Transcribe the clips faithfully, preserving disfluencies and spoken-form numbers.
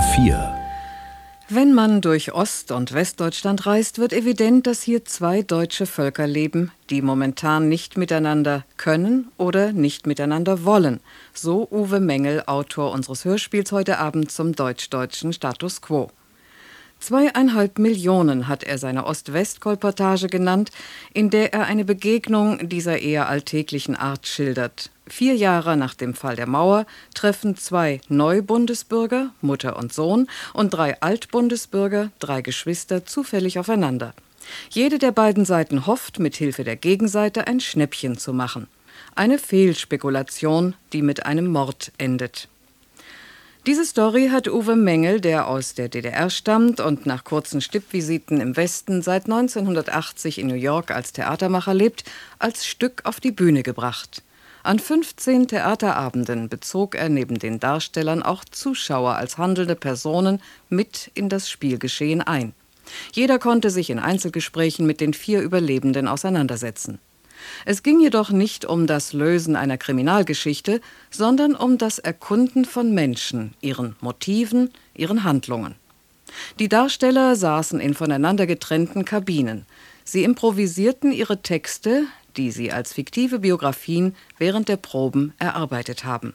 vier. Wenn man durch Ost- und Westdeutschland reist, wird evident, dass hier zwei deutsche Völker leben, die momentan nicht miteinander können oder nicht miteinander wollen. So Uwe Mengel, Autor unseres Hörspiels heute Abend zum deutsch-deutschen Status Quo. Zweieinhalb Millionen hat er seine Ost-West-Kolportage genannt, in der er eine Begegnung dieser eher alltäglichen Art schildert. Vier Jahre nach dem Fall der Mauer treffen zwei Neubundesbürger, Mutter und Sohn, und drei Altbundesbürger, drei Geschwister, zufällig aufeinander. Jede der beiden Seiten hofft, mit Hilfe der Gegenseite ein Schnäppchen zu machen. Eine Fehlspekulation, die mit einem Mord endet. Diese Story hat Uwe Mengel, der aus der D D R stammt und nach kurzen Stippvisiten im Westen seit neunzehnhundertachtzig in New York als Theatermacher lebt, als Stück auf die Bühne gebracht. An fünfzehn Theaterabenden bezog er neben den Darstellern auch Zuschauer als handelnde Personen mit in das Spielgeschehen ein. Jeder konnte sich in Einzelgesprächen mit den vier Überlebenden auseinandersetzen. Es ging jedoch nicht um das Lösen einer Kriminalgeschichte, sondern um das Erkunden von Menschen, ihren Motiven, ihren Handlungen. Die Darsteller saßen in voneinander getrennten Kabinen. Sie improvisierten ihre Texte, die sie als fiktive Biografien während der Proben erarbeitet haben.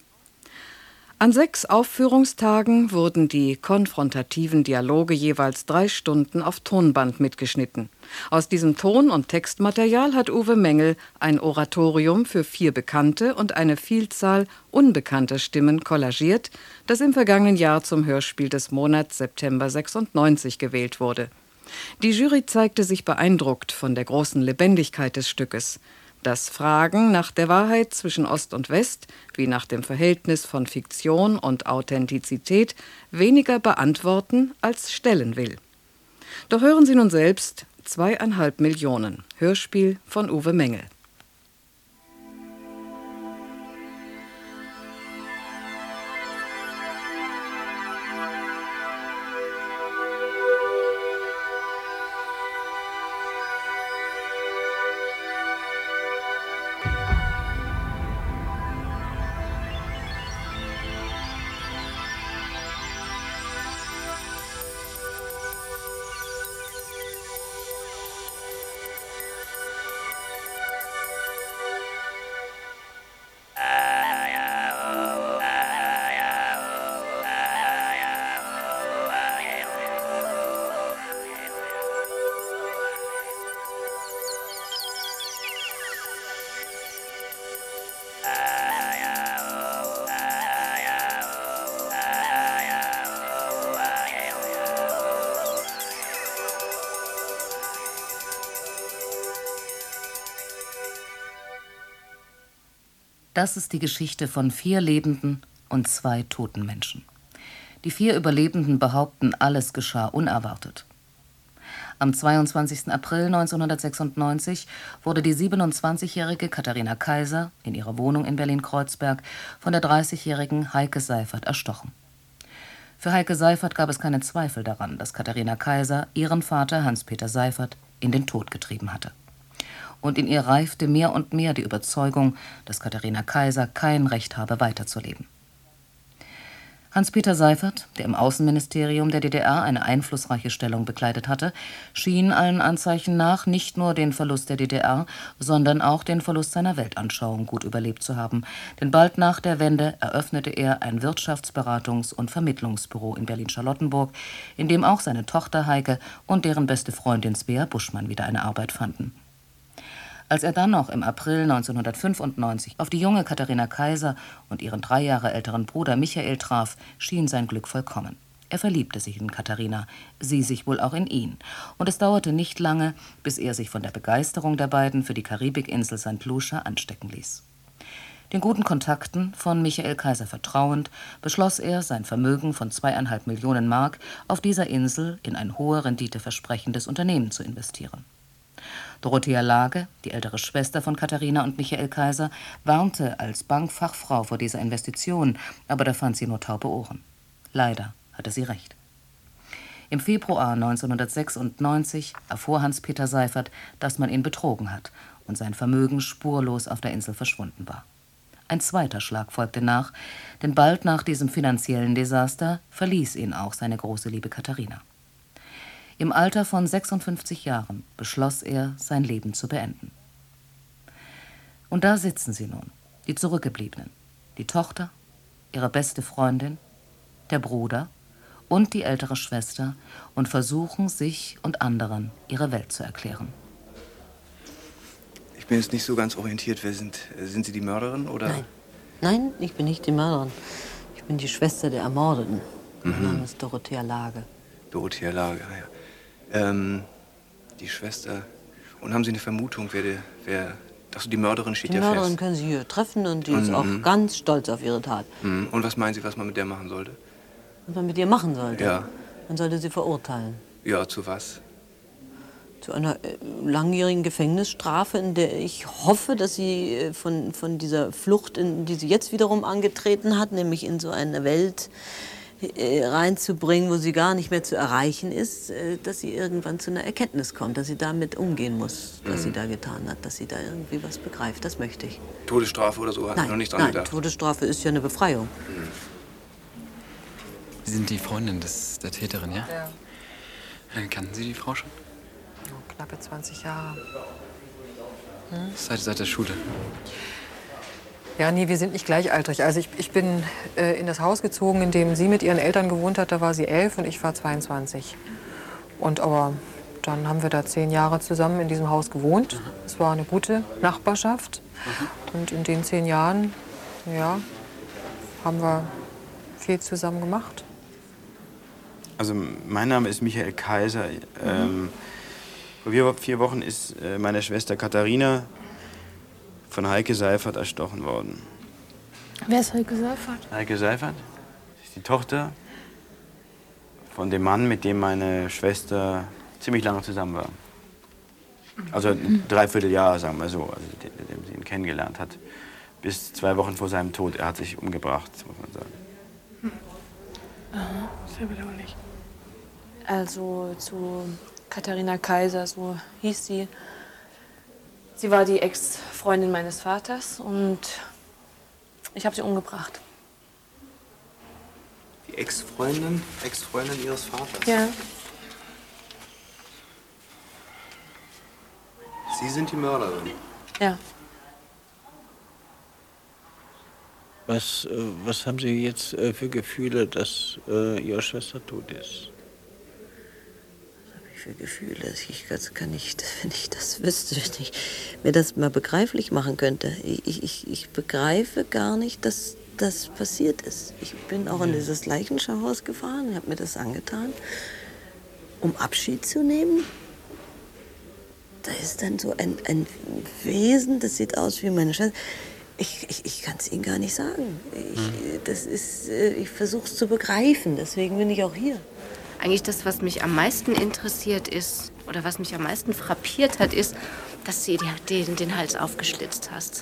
An sechs Aufführungstagen wurden die konfrontativen Dialoge jeweils drei Stunden auf Tonband mitgeschnitten. Aus diesem Ton- und Textmaterial hat Uwe Mengel ein Oratorium für vier bekannte und eine Vielzahl unbekannter Stimmen kollagiert, das im vergangenen Jahr zum Hörspiel des Monats September sechsundneunzig gewählt wurde. Die Jury zeigte sich beeindruckt von der großen Lebendigkeit des Stückes. Das Fragen nach der Wahrheit zwischen Ost und West, wie nach dem Verhältnis von Fiktion und Authentizität, weniger beantworten als stellen will. Doch hören Sie nun selbst Zweieinhalb Millionen, Hörspiel von Uwe Mengel. Das ist die Geschichte von vier lebenden und zwei toten Menschen. Die vier Überlebenden behaupten, alles geschah unerwartet. Am zweiundzwanzigsten April neunzehnhundertsechsundneunzig wurde die siebenundzwanzigjährige Katharina Kaiser in ihrer Wohnung in Berlin-Kreuzberg von der dreißigjährigen Heike Seifert erstochen. Für Heike Seifert gab es keinen Zweifel daran, dass Katharina Kaiser ihren Vater Hans-Peter Seifert in den Tod getrieben hatte. Und in ihr reifte mehr und mehr die Überzeugung, dass Katharina Kaiser kein Recht habe, weiterzuleben. Hans-Peter Seifert, der im Außenministerium der D D R eine einflussreiche Stellung bekleidet hatte, schien allen Anzeichen nach nicht nur den Verlust der D D R, sondern auch den Verlust seiner Weltanschauung gut überlebt zu haben. Denn bald nach der Wende eröffnete er ein Wirtschaftsberatungs- und Vermittlungsbüro in Berlin-Charlottenburg, in dem auch seine Tochter Heike und deren beste Freundin Svea Buschmann wieder eine Arbeit fanden. Als er dann noch im April neunzehnhundertfünfundneunzig auf die junge Katharina Kaiser und ihren drei Jahre älteren Bruder Michael traf, schien sein Glück vollkommen. Er verliebte sich in Katharina, sie sich wohl auch in ihn. Und es dauerte nicht lange, bis er sich von der Begeisterung der beiden für die Karibikinsel Sankt Lucia anstecken ließ. Den guten Kontakten von Michael Kaiser vertrauend, beschloss er, sein Vermögen von zweieinhalb Millionen Mark auf dieser Insel in ein hohe Rendite versprechendes Unternehmen zu investieren. Dorothea Lage, die ältere Schwester von Katharina und Michael Kaiser, warnte als Bankfachfrau vor dieser Investition, aber da fand sie nur taube Ohren. Leider hatte sie recht. Im Februar neunzehnhundertsechsundneunzig erfuhr Hans-Peter Seifert, dass man ihn betrogen hat und sein Vermögen spurlos auf der Insel verschwunden war. Ein zweiter Schlag folgte nach, denn bald nach diesem finanziellen Desaster verließ ihn auch seine große Liebe Katharina. Im Alter von sechsundfünfzig Jahren beschloss er, sein Leben zu beenden. Und da sitzen sie nun, die Zurückgebliebenen, die Tochter, ihre beste Freundin, der Bruder und die ältere Schwester und versuchen, sich und anderen ihre Welt zu erklären. Ich bin jetzt nicht so ganz orientiert. Wer sind, sind Sie die Mörderin, oder? Nein. Nein, ich bin nicht die Mörderin. Ich bin die Schwester der Ermordeten. Mein Mhm. Name ist Dorothea Lage. Dorothea Lage, ah ja. Ähm, die Schwester. Und haben Sie eine Vermutung, wer, der, wer Achso, die Mörderin steht Die ja Mörderin fest. können Sie hier treffen und die ist Mhm. auch ganz stolz auf ihre Tat. Mhm. Und was meinen Sie, was man mit der machen sollte? Was man mit ihr machen sollte? Ja. Man sollte sie verurteilen. Ja, zu was? Zu einer äh, langjährigen Gefängnisstrafe, in der ich hoffe, dass sie äh, von, von dieser Flucht, in die sie jetzt wiederum angetreten hat, nämlich in so eine Welt äh, reinzubringen, wo sie gar nicht mehr zu erreichen ist, äh, dass sie irgendwann zu einer Erkenntnis kommt, dass sie damit umgehen muss, was Mhm. sie da getan hat, dass sie da irgendwie was begreift. Das möchte ich. Todesstrafe oder so? Hat Nein, noch nicht dran nein, gedacht. Todesstrafe ist ja eine Befreiung. Sie sind die Freundin des, der Täterin, ja? Ja, Äh, Kannten Sie die Frau schon? oh, knappe zwanzig Jahre. Seit, seit der Schule. Ja, nee, wir sind nicht gleichaltrig. Also ich, ich bin äh, in das Haus gezogen, in dem sie mit ihren Eltern gewohnt hat. Da war sie elf und ich war zweiundzwanzig. Und aber dann haben wir da zehn Jahre zusammen in diesem Haus gewohnt. Es war eine gute Nachbarschaft. Und in den zehn Jahren, ja, haben wir viel zusammen gemacht. Also mein Name ist Michael Kaiser. Ähm, vor vier, vier Wochen ist äh, meine Schwester Katharina von Heike Seifert erstochen worden. Wer ist Heike Seifert? Heike Seifert ist die Tochter von dem Mann, mit dem meine Schwester ziemlich lange zusammen war. Also ein Dreivierteljahr, sagen wir so, also dem, dem sie ihn kennengelernt hat. Bis zwei Wochen vor seinem Tod. Er hat sich umgebracht, muss man sagen. Aha, sehr bedauerlich. Also zu Katharina Kaiser, so hieß sie. Sie war die Ex-Freundin meines Vaters und ich habe sie umgebracht. Die Ex-Freundin? Ex-Freundin Ihres Vaters? Ja. Sie sind die Mörderin? Ja. Was, äh, was haben Sie jetzt äh, für Gefühle, dass äh, Ihre Schwester tot ist? Was habe ich für Gefühle? Ich das kann nicht, wenn ich das wüsste, wenn ich mir das mal begreiflich machen könnte. Ich, ich, ich begreife gar nicht, dass das passiert ist. Ich bin auch in dieses Leichenschauhaus gefahren, habe mir das angetan, um Abschied zu nehmen. Da ist dann so ein, ein Wesen, das sieht aus wie meine Schwester. Ich, ich, ich kann es Ihnen gar nicht sagen. Ich, das ist, ich versuche es zu begreifen, deswegen bin ich auch hier. Eigentlich das, was mich am meisten interessiert ist, oder was mich am meisten frappiert hat, ist, dass du dir den, den Hals aufgeschlitzt hast.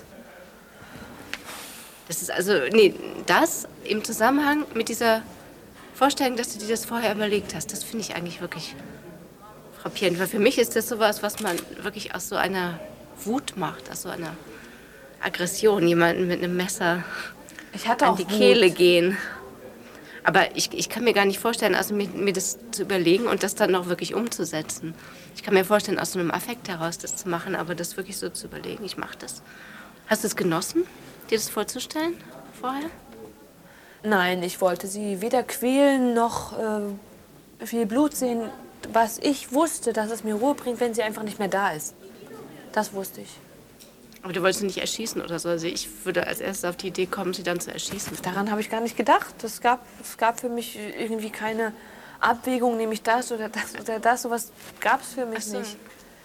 Das ist also, nee, das im Zusammenhang mit dieser Vorstellung, dass du dir das vorher überlegt hast, das finde ich eigentlich wirklich frappierend. Weil für mich ist das sowas, was man wirklich aus so einer Wut macht, aus so einer Aggression, jemanden mit einem Messer Ich hatte an auch die Wut. Kehle gehen. Aber ich, ich kann mir gar nicht vorstellen, also mir, mir das zu überlegen und das dann auch wirklich umzusetzen. Ich kann mir vorstellen, aus so einem Affekt heraus das zu machen, aber das wirklich so zu überlegen, ich mache das. Hast du es genossen, dir das vorzustellen vorher? Nein, ich wollte sie weder quälen noch äh, viel Blut sehen. Was ich wusste, dass es mir Ruhe bringt, wenn sie einfach nicht mehr da ist. Das wusste ich. Aber du wolltest sie nicht erschießen oder so. Also ich würde als erstes auf die Idee kommen, sie dann zu erschießen. Daran habe ich gar nicht gedacht. Es gab, es gab für mich irgendwie keine Abwägung, nehme ich das oder das oder das. Sowas gab es für mich Ach so. nicht.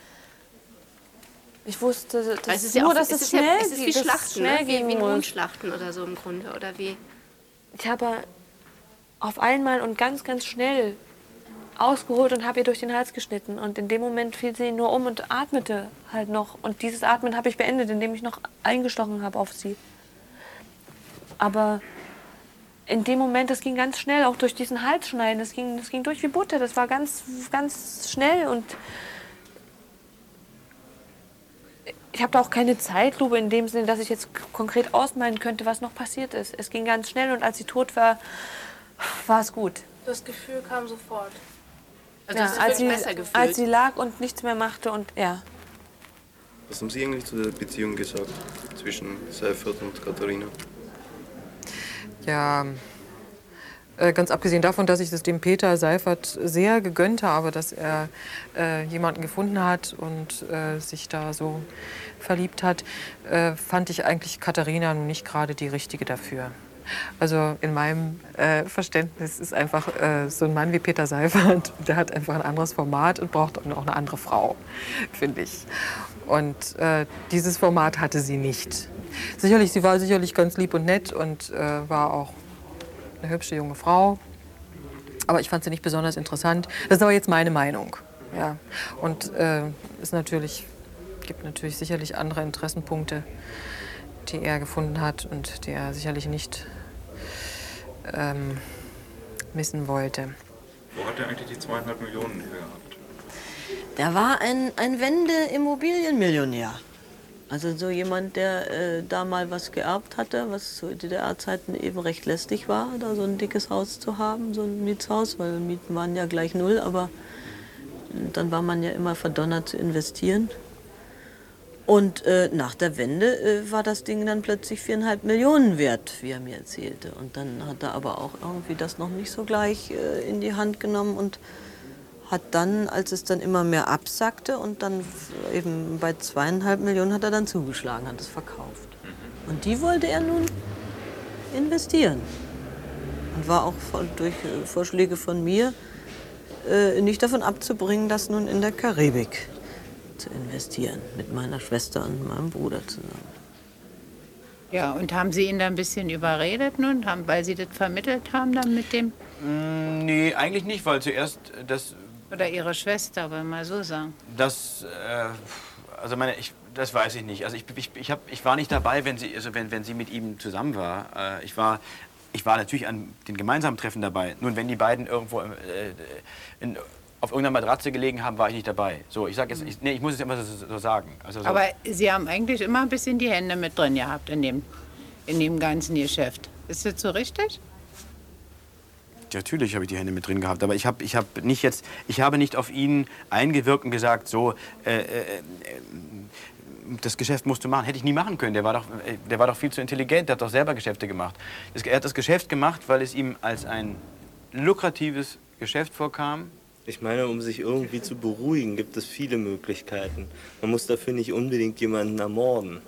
Ich wusste Weil das es ist ja nur, auch, dass es es ist ja, schnell es ist wie geht, dass es Schlachten, ne? schnell wie, wie gehen ein muss. Hundschlachten oder so im Grunde. Oder wie? Ich habe auf einmal und ganz, ganz schnell ausgeholt und habe ihr durch den Hals geschnitten. Und in dem Moment fiel sie nur um und atmete halt noch. Und dieses Atmen habe ich beendet, indem ich noch eingestochen habe auf sie. Aber in dem Moment, das ging ganz schnell, auch durch diesen Halsschneiden. Das ging, das ging durch wie Butter. Das war ganz, ganz schnell. Und ich habe da auch keine Zeitlupe in dem Sinne, dass ich jetzt konkret ausmalen könnte, was noch passiert ist. Es ging ganz schnell und als sie tot war, war es gut. Das Gefühl kam sofort. Also Ja, hast du als, dich sie, besser gefühlt? als sie lag und nichts mehr machte und ja. Was haben Sie eigentlich zu der Beziehung gesagt zwischen Seifert und Katharina? Ja, äh, ganz abgesehen davon, dass ich es dem Peter Seifert sehr gegönnt habe, dass er äh, jemanden gefunden hat und äh, sich da so verliebt hat, äh, fand ich eigentlich Katharina nun nicht gerade die Richtige dafür. Also in meinem äh, Verständnis ist einfach äh, so ein Mann wie Peter Seifert, der hat einfach ein anderes Format und braucht auch eine andere Frau, finde ich. Und äh, dieses Format hatte sie nicht. Sicherlich, sie war sicherlich ganz lieb und nett und äh, war auch eine hübsche junge Frau. Aber ich fand sie nicht besonders interessant. Das ist aber jetzt meine Meinung. Ja. Und äh, es natürlich, gibt natürlich sicherlich andere Interessenpunkte, die er gefunden hat und die er sicherlich nicht ähm, missen wollte. Wo hat er eigentlich die zweieinhalb Millionen her gehabt? Der war ein, ein Wende-Immobilienmillionär. Also so jemand, der äh, da mal was geerbt hatte, was zu D D R-Zeiten eben recht lästig war, da so ein dickes Haus zu haben, so ein Mietshaus, weil Mieten waren ja gleich null, aber dann war man ja immer verdonnert zu investieren. Und äh, nach der Wende äh, war das Ding dann plötzlich viereinhalb Millionen wert, wie er mir erzählte. Und dann hat er aber auch irgendwie das noch nicht so gleich äh, in die Hand genommen und hat dann, als es dann immer mehr absackte und dann eben bei zweieinhalb Millionen hat er dann zugeschlagen, hat es verkauft. Und die wollte er nun investieren. Und war auch von, durch äh, Vorschläge von mir äh, nicht davon abzubringen, das nun in der Karibik zu investieren, mit meiner Schwester und meinem Bruder zusammen. Ja, und haben Sie ihn da ein bisschen überredet nun, haben, weil Sie das vermittelt haben dann mit dem? Mm, nee, eigentlich nicht, weil zuerst das... Oder Ihre Schwester, wollen wir mal so sagen. Das, äh, also meine, ich, das weiß ich nicht. Also ich, ich, ich, hab, ich war nicht dabei, wenn sie, also wenn, wenn sie mit ihm zusammen war. Äh, ich war. Ich war natürlich an den gemeinsamen Treffen dabei. Nun, wenn die beiden irgendwo äh, in, auf irgendeiner Matratze gelegen haben, war ich nicht dabei. So, ich sag jetzt, ich, nee, ich muss es immer so, so sagen. Also so. Aber Sie haben eigentlich immer ein bisschen die Hände mit drin gehabt in dem, in dem ganzen Geschäft. Ist das so richtig? Natürlich habe ich die Hände mit drin gehabt, aber ich habe ich hab nicht jetzt, ich habe nicht auf ihn eingewirkt und gesagt, so, äh, äh, das Geschäft musst du machen. Hätte ich nie machen können. Der war doch, der war doch viel zu intelligent. Der hat doch selber Geschäfte gemacht. Er hat das Geschäft gemacht, weil es ihm als ein lukratives Geschäft vorkam. Ich meine, um sich irgendwie zu beruhigen, gibt es viele Möglichkeiten. Man muss dafür nicht unbedingt jemanden ermorden.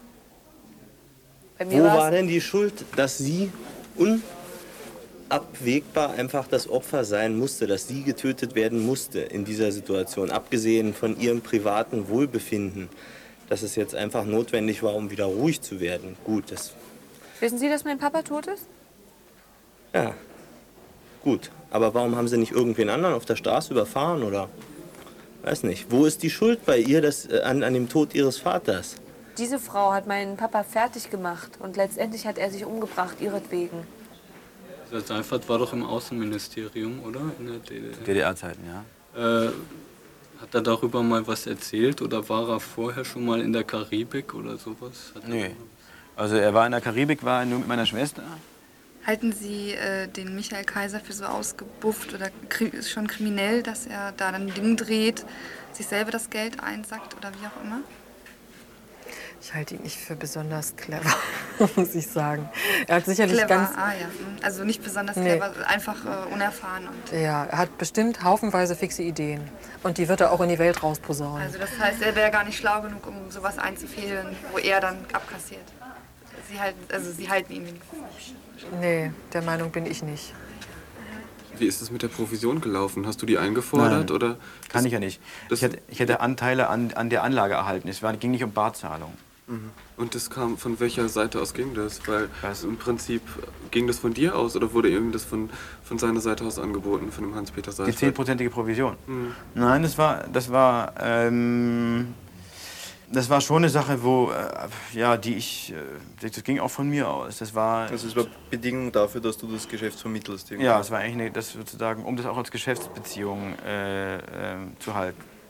Wo war denn die Schuld, dass sie unabwägbar einfach das Opfer sein musste, dass sie getötet werden musste in dieser Situation, abgesehen von ihrem privaten Wohlbefinden, dass es jetzt einfach notwendig war, um wieder ruhig zu werden? Gut, das... Wissen Sie, dass mein Papa tot ist? Ja, gut. Aber warum haben Sie nicht irgendwen anderen auf der Straße überfahren oder... Weiß nicht. Wo ist die Schuld bei ihr das, äh, an, an dem Tod Ihres Vaters? Diese Frau hat meinen Papa fertig gemacht und letztendlich hat er sich umgebracht, ihretwegen. Der Seifert war doch im Außenministerium, oder? In der D D R. D D R-Zeiten, ja. Äh, hat er darüber mal was erzählt oder war er vorher schon mal in der Karibik oder sowas? Hat Nee. Also er war in der Karibik, war nur mit meiner Schwester. Halten Sie äh, den Michael Kaiser für so ausgebufft oder kri schon kriminell, dass er da dann ein Ding dreht, sich selber das Geld einsackt oder wie auch immer? Ich halte ihn nicht für besonders clever, muss ich sagen. Er hat sicherlich clever, ganz... ah ja. Also nicht besonders Nee. clever, einfach äh, unerfahren. Und Ja, er hat bestimmt haufenweise fixe Ideen. Und die wird er auch in die Welt rausposaunen. also das heißt, er wäre gar nicht schlau genug, um sowas einzufädeln, wo er dann abkassiert. Sie halten, also Sie halten ihn wenigstens nicht. Nee, der Meinung bin ich nicht. Wie ist es mit der Provision gelaufen? Hast du die eingefordert? Nein, oder? kann ich ja nicht. Ich hätte, ich hätte Anteile an, an der Anlage erhalten. Es war, ging nicht um Barzahlung. Mhm. Und das kam, von welcher Seite aus ging das? Weil im Prinzip ging das von dir aus oder wurde ihm das von, von seiner Seite aus angeboten, von dem Hans-Peter Seifert? Die zehnprozentige Provision. Mhm. Nein, das war, das war, ähm, das war schon eine Sache, wo, äh, ja, die ich, äh, das ging auch von mir aus. Das war. Also es war Bedingung dafür, dass du das Geschäft vermittelst? Irgendwie. Ja, es war eigentlich eine, das sozusagen, um das auch als Geschäftsbeziehung äh, äh, zu halten.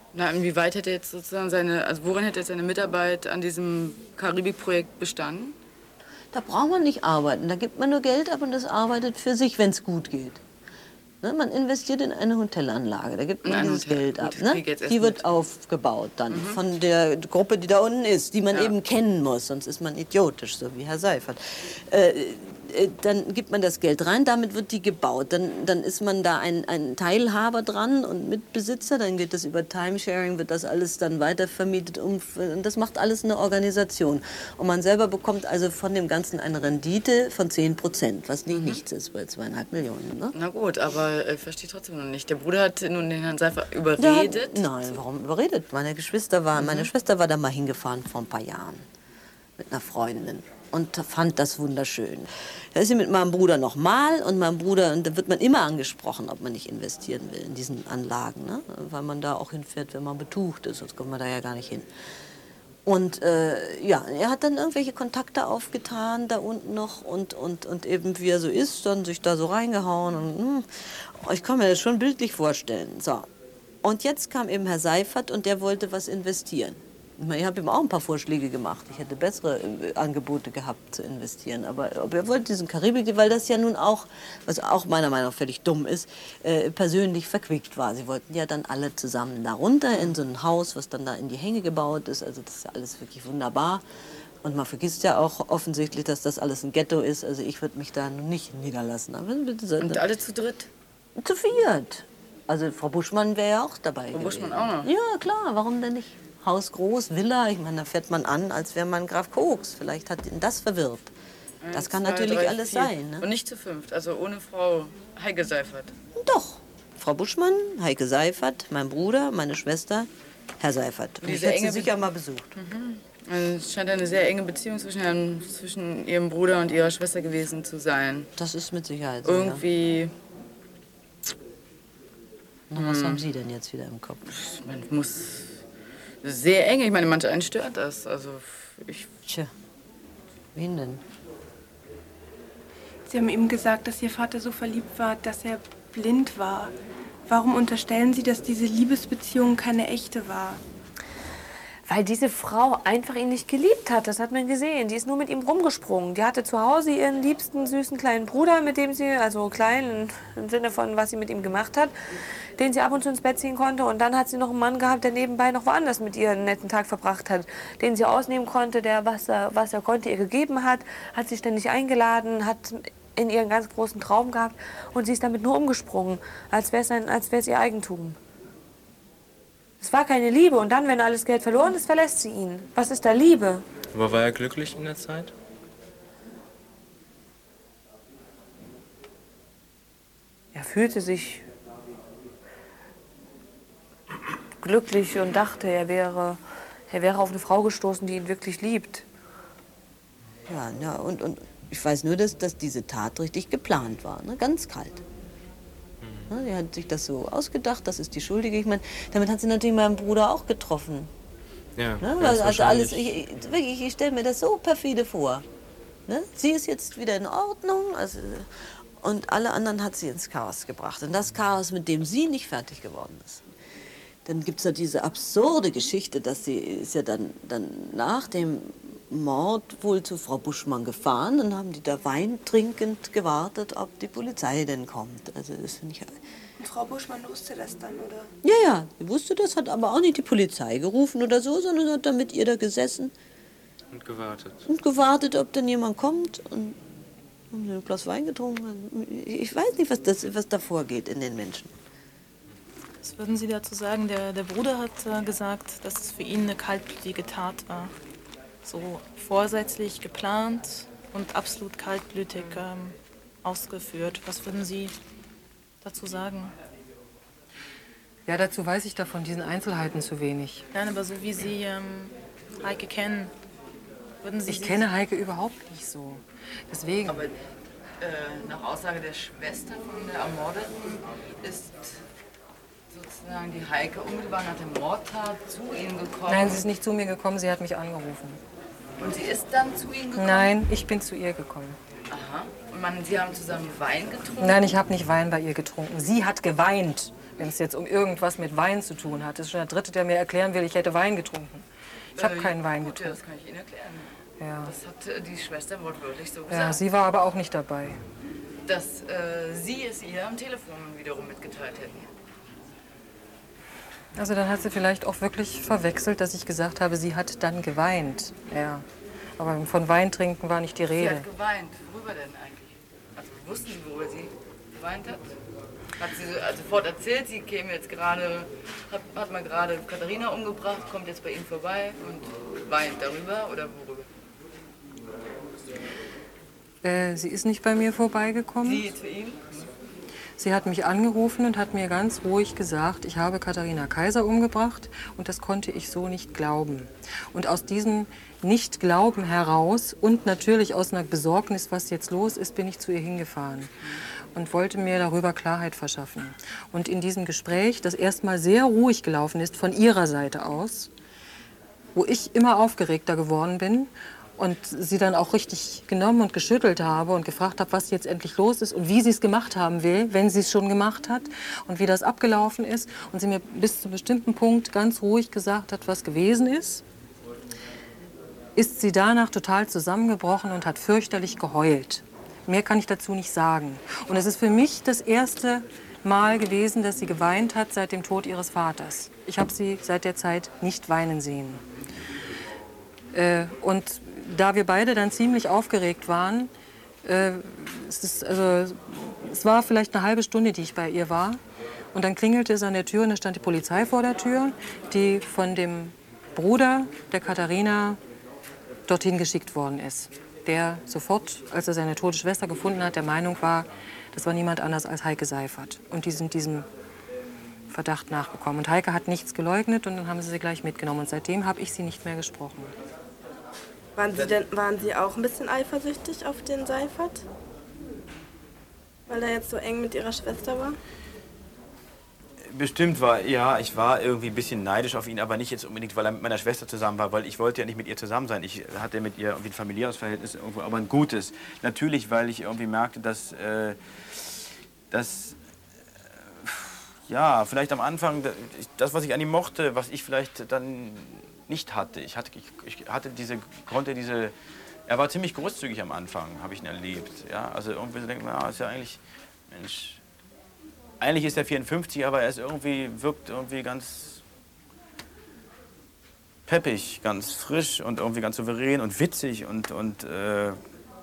Na, inwieweit hätte jetzt sozusagen seine, also worin hätte jetzt seine Mitarbeit an diesem Karibikprojekt bestanden? Da braucht man nicht arbeiten, da gibt man nur Geld ab und das arbeitet für sich, wenn es gut geht. Ne, man investiert in eine Hotelanlage, da gibt man dieses Hotel. Geld ab. Ne? Die wird mit. aufgebaut dann mhm. von der Gruppe, die da unten ist, die man ja. eben kennen muss, sonst ist man idiotisch, so wie Herr Seifert. Äh, dann gibt man das Geld rein, damit wird die gebaut. Dann, dann ist man da ein, ein Teilhaber dran und Mitbesitzer. Dann geht das über Timesharing, wird das alles dann weitervermietet. Um, und das macht alles eine Organisation. Und man selber bekommt also von dem Ganzen eine Rendite von zehn Prozent, was nicht mhm. nichts ist bei zweieinhalb Millionen. Ne? Na gut, aber ich verstehe trotzdem noch nicht. Der Bruder hat nun den Herrn Seifer überredet. Ja, nein, warum überredet? Meine Geschwister war, mhm. meine Schwester war da mal hingefahren vor ein paar Jahren mit einer Freundin. Und fand das wunderschön. Da ist sie mit meinem Bruder noch mal und meinem Bruder, und da wird man immer angesprochen, ob man nicht investieren will in diesen Anlagen, ne? Weil man da auch hinfährt, wenn man betucht ist, sonst kommt man da ja gar nicht hin. Und äh, ja, er hat dann irgendwelche Kontakte aufgetan da unten noch und, und, und eben wie er so ist, dann sich da so reingehauen. Und, hm, ich kann mir das schon bildlich vorstellen. So. Und jetzt kam eben Herr Seifert und der wollte was investieren. Ich habe ihm auch ein paar Vorschläge gemacht. Ich hätte bessere Angebote gehabt zu investieren. Aber, aber er wollte diesen Karibik, weil das ja nun auch, was auch meiner Meinung nach völlig dumm ist, äh, persönlich verquickt war. Sie wollten ja dann alle zusammen da runter in so ein Haus, was dann da in die Hänge gebaut ist. Also das ist ja alles wirklich wunderbar. Und man vergisst ja auch offensichtlich, dass das alles ein Ghetto ist. Also ich würde mich da nicht niederlassen. Aber bitte, und alle zu dritt? Zu viert. Also Frau Buschmann wäre ja auch dabei Frau gewesen. Buschmann auch noch? Ja, klar. Warum denn nicht? Haus groß, Villa, ich meine, da fährt man an, als wäre man Graf Koks. Vielleicht hat ihn das verwirrt. Das Eins, kann zwei, natürlich drei, alles vier. sein. Ne? Und nicht zu fünft, also ohne Frau Heike Seifert? Doch. Frau Buschmann, Heike Seifert, mein Bruder, meine Schwester, Herr Seifert. Und ich hätte sie sicher mal besucht. Mhm. Also es scheint eine sehr enge Beziehung zwischen, zwischen Ihrem Bruder und Ihrer Schwester gewesen zu sein. Das ist mit Sicherheit so, irgendwie. Ja. Na, was hm. haben Sie denn jetzt wieder im Kopf? Man muss sehr eng. Ich meine, manche einen stört das. Also ich. Tja, wen denn? Sie haben eben gesagt, dass Ihr Vater so verliebt war, dass er blind war. Warum unterstellen Sie, dass diese Liebesbeziehung keine echte war? Weil diese Frau einfach ihn nicht geliebt hat, das hat man gesehen. Die ist nur mit ihm rumgesprungen. Die hatte zu Hause ihren liebsten, süßen kleinen Bruder, mit dem sie, also klein im Sinne von, was sie mit ihm gemacht hat, den sie ab und zu ins Bett ziehen konnte. Und dann hat sie noch einen Mann gehabt, der nebenbei noch woanders mit ihr einen netten Tag verbracht hat, den sie ausnehmen konnte, der, was er, was er konnte, ihr gegeben hat, hat sie ständig eingeladen, hat in ihren ganz großen Traum gehabt und sie ist damit nur umgesprungen, als wäre es ein, als wäre es ihr Eigentum. Es war keine Liebe und dann, wenn alles Geld verloren ist, verlässt sie ihn. Was ist da Liebe? Aber war er glücklich in der Zeit? Er fühlte sich glücklich und dachte, er wäre, er wäre auf eine Frau gestoßen, die ihn wirklich liebt. Ja, ja und, und ich weiß nur, dass, dass diese Tat richtig geplant war, ne? Ganz kalt. Sie hat sich das so ausgedacht, das ist die Schuldige. Ich meine, damit hat sie natürlich meinen Bruder auch getroffen. Ja, ne? Also, also alles, ich, wirklich, ich stelle mir das so perfide vor. Ne? Sie ist jetzt wieder in Ordnung also, und alle anderen hat sie ins Chaos gebracht. Und das Chaos, mit dem sie nicht fertig geworden ist. Dann gibt es ja diese absurde Geschichte, dass sie ist ja dann, dann nach dem Mord wohl zu Frau Buschmann gefahren und haben die da Wein trinkend gewartet, ob die Polizei denn kommt. Also das finde ich. Und Frau Buschmann wusste das dann, oder? Ja, ja, sie wusste das, hat aber auch nicht die Polizei gerufen oder so, sondern hat dann mit ihr da gesessen. Und gewartet. Und gewartet, ob dann jemand kommt und haben sie ein Glas Wein getrunken. Ich weiß nicht, was, das, was da vorgeht in den Menschen. Was würden Sie dazu sagen? Der, der Bruder hat äh, gesagt, dass es für ihn eine kaltblütige Tat war. So vorsätzlich geplant und absolut kaltblütig ähm, ausgeführt. Was würden Sie dazu sagen? Ja, dazu weiß ich davon diesen Einzelheiten zu wenig. Nein, aber so wie Sie ähm, Heike kennen, würden Sie... Ich kenne Heike überhaupt nicht so. Deswegen... Aber äh, nach Aussage der Schwester von der Ermordeten ist sozusagen die Heike unmittelbar nach der Mordtat zu Ihnen gekommen. Nein, sie ist nicht zu mir gekommen, sie hat mich angerufen. Und sie ist dann zu Ihnen gekommen? Nein, ich bin zu ihr gekommen. Aha. Und man, Sie haben zusammen Wein getrunken? Nein, ich habe nicht Wein bei ihr getrunken. Sie hat geweint, wenn es jetzt um irgendwas mit Wein zu tun hat. Das ist schon der Dritte, der mir erklären will, ich hätte Wein getrunken. Ich habe Äh, keinen Wein gut, getrunken. Ja, das kann ich Ihnen erklären. Ja. Das hat äh, die Schwester wortwörtlich so gesagt. Ja, sie war aber auch nicht dabei. Dass äh, Sie es ihr am Telefon wiederum mitgeteilt hätten. Also dann hat sie vielleicht auch wirklich verwechselt, dass ich gesagt habe, sie hat dann geweint. Ja. Aber von Wein trinken war nicht die Sie Rede. hat geweint. Worüber denn eigentlich? Also wussten Sie, worüber sie geweint hat? Hat sie so- also sofort erzählt, sie käme jetzt gerade, hat, hat mal gerade Katharina umgebracht, kommt jetzt bei Ihnen vorbei und weint darüber oder worüber? Äh, sie ist nicht bei mir vorbeigekommen. Sie zu ihm? Sie hat mich angerufen und hat mir ganz ruhig gesagt, ich habe Katharina Kaiser umgebracht und das konnte ich so nicht glauben. Und aus diesem Nicht-Glauben heraus und natürlich aus einer Besorgnis, was jetzt los ist, bin ich zu ihr hingefahren und wollte mir darüber Klarheit verschaffen. Und in diesem Gespräch, das erstmal sehr ruhig gelaufen ist von ihrer Seite aus, wo ich immer aufgeregter geworden bin und sie dann auch richtig genommen und geschüttelt habe und gefragt habe, was jetzt endlich los ist und wie sie es gemacht haben will, wenn sie es schon gemacht hat und wie das abgelaufen ist. Und sie mir bis zu einem bestimmten Punkt ganz ruhig gesagt hat, was gewesen ist, ist sie danach total zusammengebrochen und hat fürchterlich geheult. Mehr kann ich dazu nicht sagen. Und es ist für mich das erste Mal gewesen, dass sie geweint hat seit dem Tod ihres Vaters. Ich habe sie seit der Zeit nicht weinen sehen. Äh, und da wir beide dann ziemlich aufgeregt waren, äh, es, ist, also, es war vielleicht eine halbe Stunde, die ich bei ihr war. Und dann klingelte es an der Tür und da stand die Polizei vor der Tür, die von dem Bruder der Katharina dorthin geschickt worden ist. Der sofort, als er seine tote Schwester gefunden hat, der Meinung war, das war niemand anders als Heike Seifert. Und die sind diesem Verdacht nachgekommen. Und Heike hat nichts geleugnet und dann haben sie sie gleich mitgenommen. Und seitdem habe ich sie nicht mehr gesprochen. Waren Sie, denn, waren Sie auch ein bisschen eifersüchtig auf den Seifert? Weil er jetzt so eng mit Ihrer Schwester war? Bestimmt war, ja, ich war irgendwie ein bisschen neidisch auf ihn, aber nicht jetzt unbedingt, weil er mit meiner Schwester zusammen war, weil ich wollte ja nicht mit ihr zusammen sein. Ich hatte mit ihr irgendwie ein familiäres Verhältnis, irgendwo, aber ein gutes. Natürlich, weil ich irgendwie merkte, dass, äh, dass äh, ja, vielleicht am Anfang, das, was ich an ihm mochte, was ich vielleicht dann nicht hatte. Ich hatte, ich, ich hatte diese, konnte diese, er war ziemlich großzügig am Anfang, habe ich ihn erlebt. Ja, also irgendwie so denkt man, ah, ist ja eigentlich, Mensch, eigentlich ist er vierundfünfzig, aber er ist irgendwie, wirkt irgendwie ganz peppig, ganz frisch und irgendwie ganz souverän und witzig und, und äh,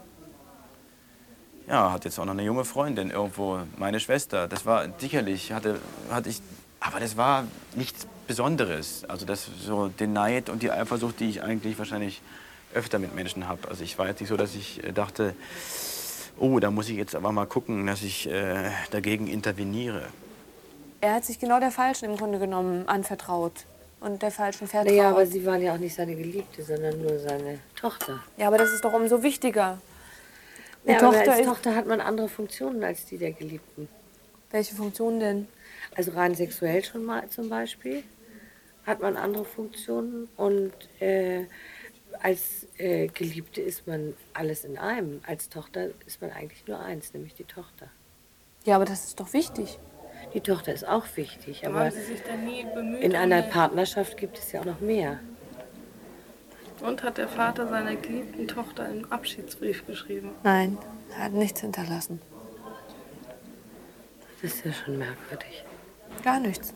ja, hat jetzt auch noch eine junge Freundin irgendwo, meine Schwester. Das war sicherlich, hatte, hatte ich, aber das war nichts Besonderes. Also das, so den Neid und die Eifersucht, die ich eigentlich wahrscheinlich öfter mit Menschen habe. Also ich war jetzt nicht so, dass ich dachte, oh, da muss ich jetzt aber mal gucken, dass ich äh, dagegen interveniere. Er hat sich genau der Falschen im Grunde genommen anvertraut und der Falschen vertraut. Naja, aber Sie waren ja auch nicht seine Geliebte, sondern nur seine Tochter. Ja, aber das ist doch umso wichtiger. Die Ja, aber Tochter als ist- Tochter hat man andere Funktionen als die der Geliebten. Welche Funktionen denn? Also rein sexuell schon mal zum Beispiel hat man andere Funktionen und äh, als äh, Geliebte ist man alles in einem. Als Tochter ist man eigentlich nur eins, nämlich die Tochter. Ja, aber das ist doch wichtig. Die Tochter ist auch wichtig, Haben aber Sie sich da nie bemüht? in um einer eine- Partnerschaft gibt es ja auch noch mehr. Und hat der Vater seiner geliebten Tochter einen Abschiedsbrief geschrieben? Nein, er hat nichts hinterlassen. Das ist ja schon merkwürdig. Gar nichts.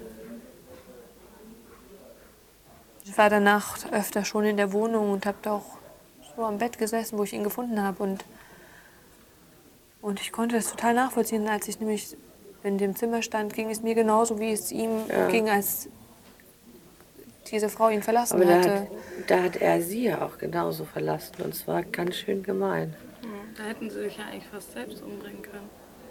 Ich war danach öfter schon in der Wohnung und habe auch so am Bett gesessen, wo ich ihn gefunden habe. Und, und ich konnte das total nachvollziehen. Als ich nämlich in dem Zimmer stand, ging es mir genauso, wie es ihm Ja. ging, als diese Frau ihn verlassen Aber da hatte. hat, da hat er sie ja auch genauso verlassen und zwar ganz schön gemein. Hm, Da hätten Sie sich ja eigentlich fast selbst umbringen können.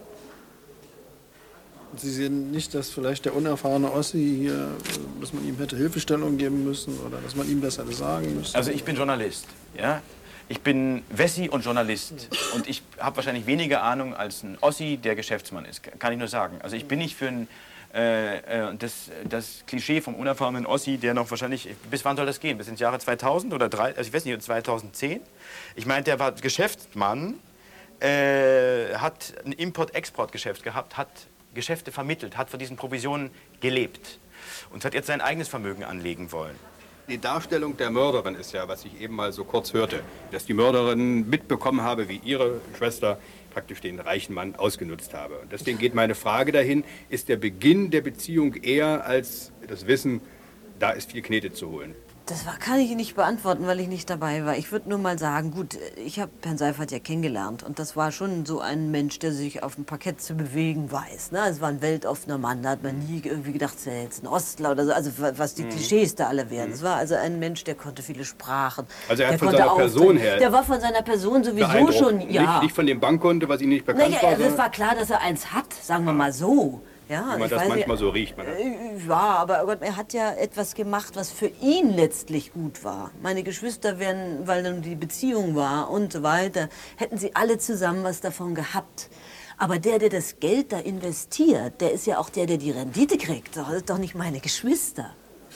Sie sehen nicht, dass vielleicht der unerfahrene Ossi hier, dass man ihm hätte Hilfestellung geben müssen oder dass man ihm das hätte sagen müssen? Also ich bin Journalist, ja. Ich bin Wessi und Journalist und ich habe wahrscheinlich weniger Ahnung als ein Ossi, der Geschäftsmann ist, kann ich nur sagen. Also ich bin nicht für ein, äh, äh, das, das Klischee vom unerfahrenen Ossi, der noch wahrscheinlich, bis wann soll das gehen? Bis ins Jahre zweitausend oder drei, also ich weiß nicht, zweitausendzehn? Ich meine, der war Geschäftsmann, äh, hat ein Import-Export-Geschäft gehabt, hat Geschäfte vermittelt, hat von diesen Provisionen gelebt und hat jetzt sein eigenes Vermögen anlegen wollen. Die Darstellung der Mörderin ist ja, was ich eben mal so kurz hörte, dass die Mörderin mitbekommen habe, wie ihre Schwester praktisch den reichen Mann ausgenutzt habe. Und deswegen geht meine Frage dahin, ist der Beginn der Beziehung eher als das Wissen, da ist viel Knete zu holen? Das war, kann ich nicht beantworten, weil ich nicht dabei war. Ich würde nur mal sagen, gut, ich habe Herrn Seifert ja kennengelernt. Und das war schon so ein Mensch, der sich auf dem Parkett zu bewegen weiß. Ne? Es war ein weltoffener Mann, da hat man nie irgendwie gedacht, es ist jetzt ein Ostler oder so. Also was die mhm. Klischees da alle wären. Es war also ein Mensch, der konnte viele Sprachen. Also er hat der von seiner Person her... Der war von seiner Person sowieso schon, ja. Nicht, nicht von dem Bankkonto, was ihm nicht bekannt naja, war. Also es war klar, dass er eins hat, sagen wir mal so. Ja, wie man das manchmal so riecht. Man ja, aber Gott, er hat ja etwas gemacht, was für ihn letztlich gut war. Meine Geschwister wären, weil dann die Beziehung war und so weiter, hätten sie alle zusammen was davon gehabt. Aber der, der das Geld da investiert, der ist ja auch der, der die Rendite kriegt. Das ist doch nicht meine Geschwister.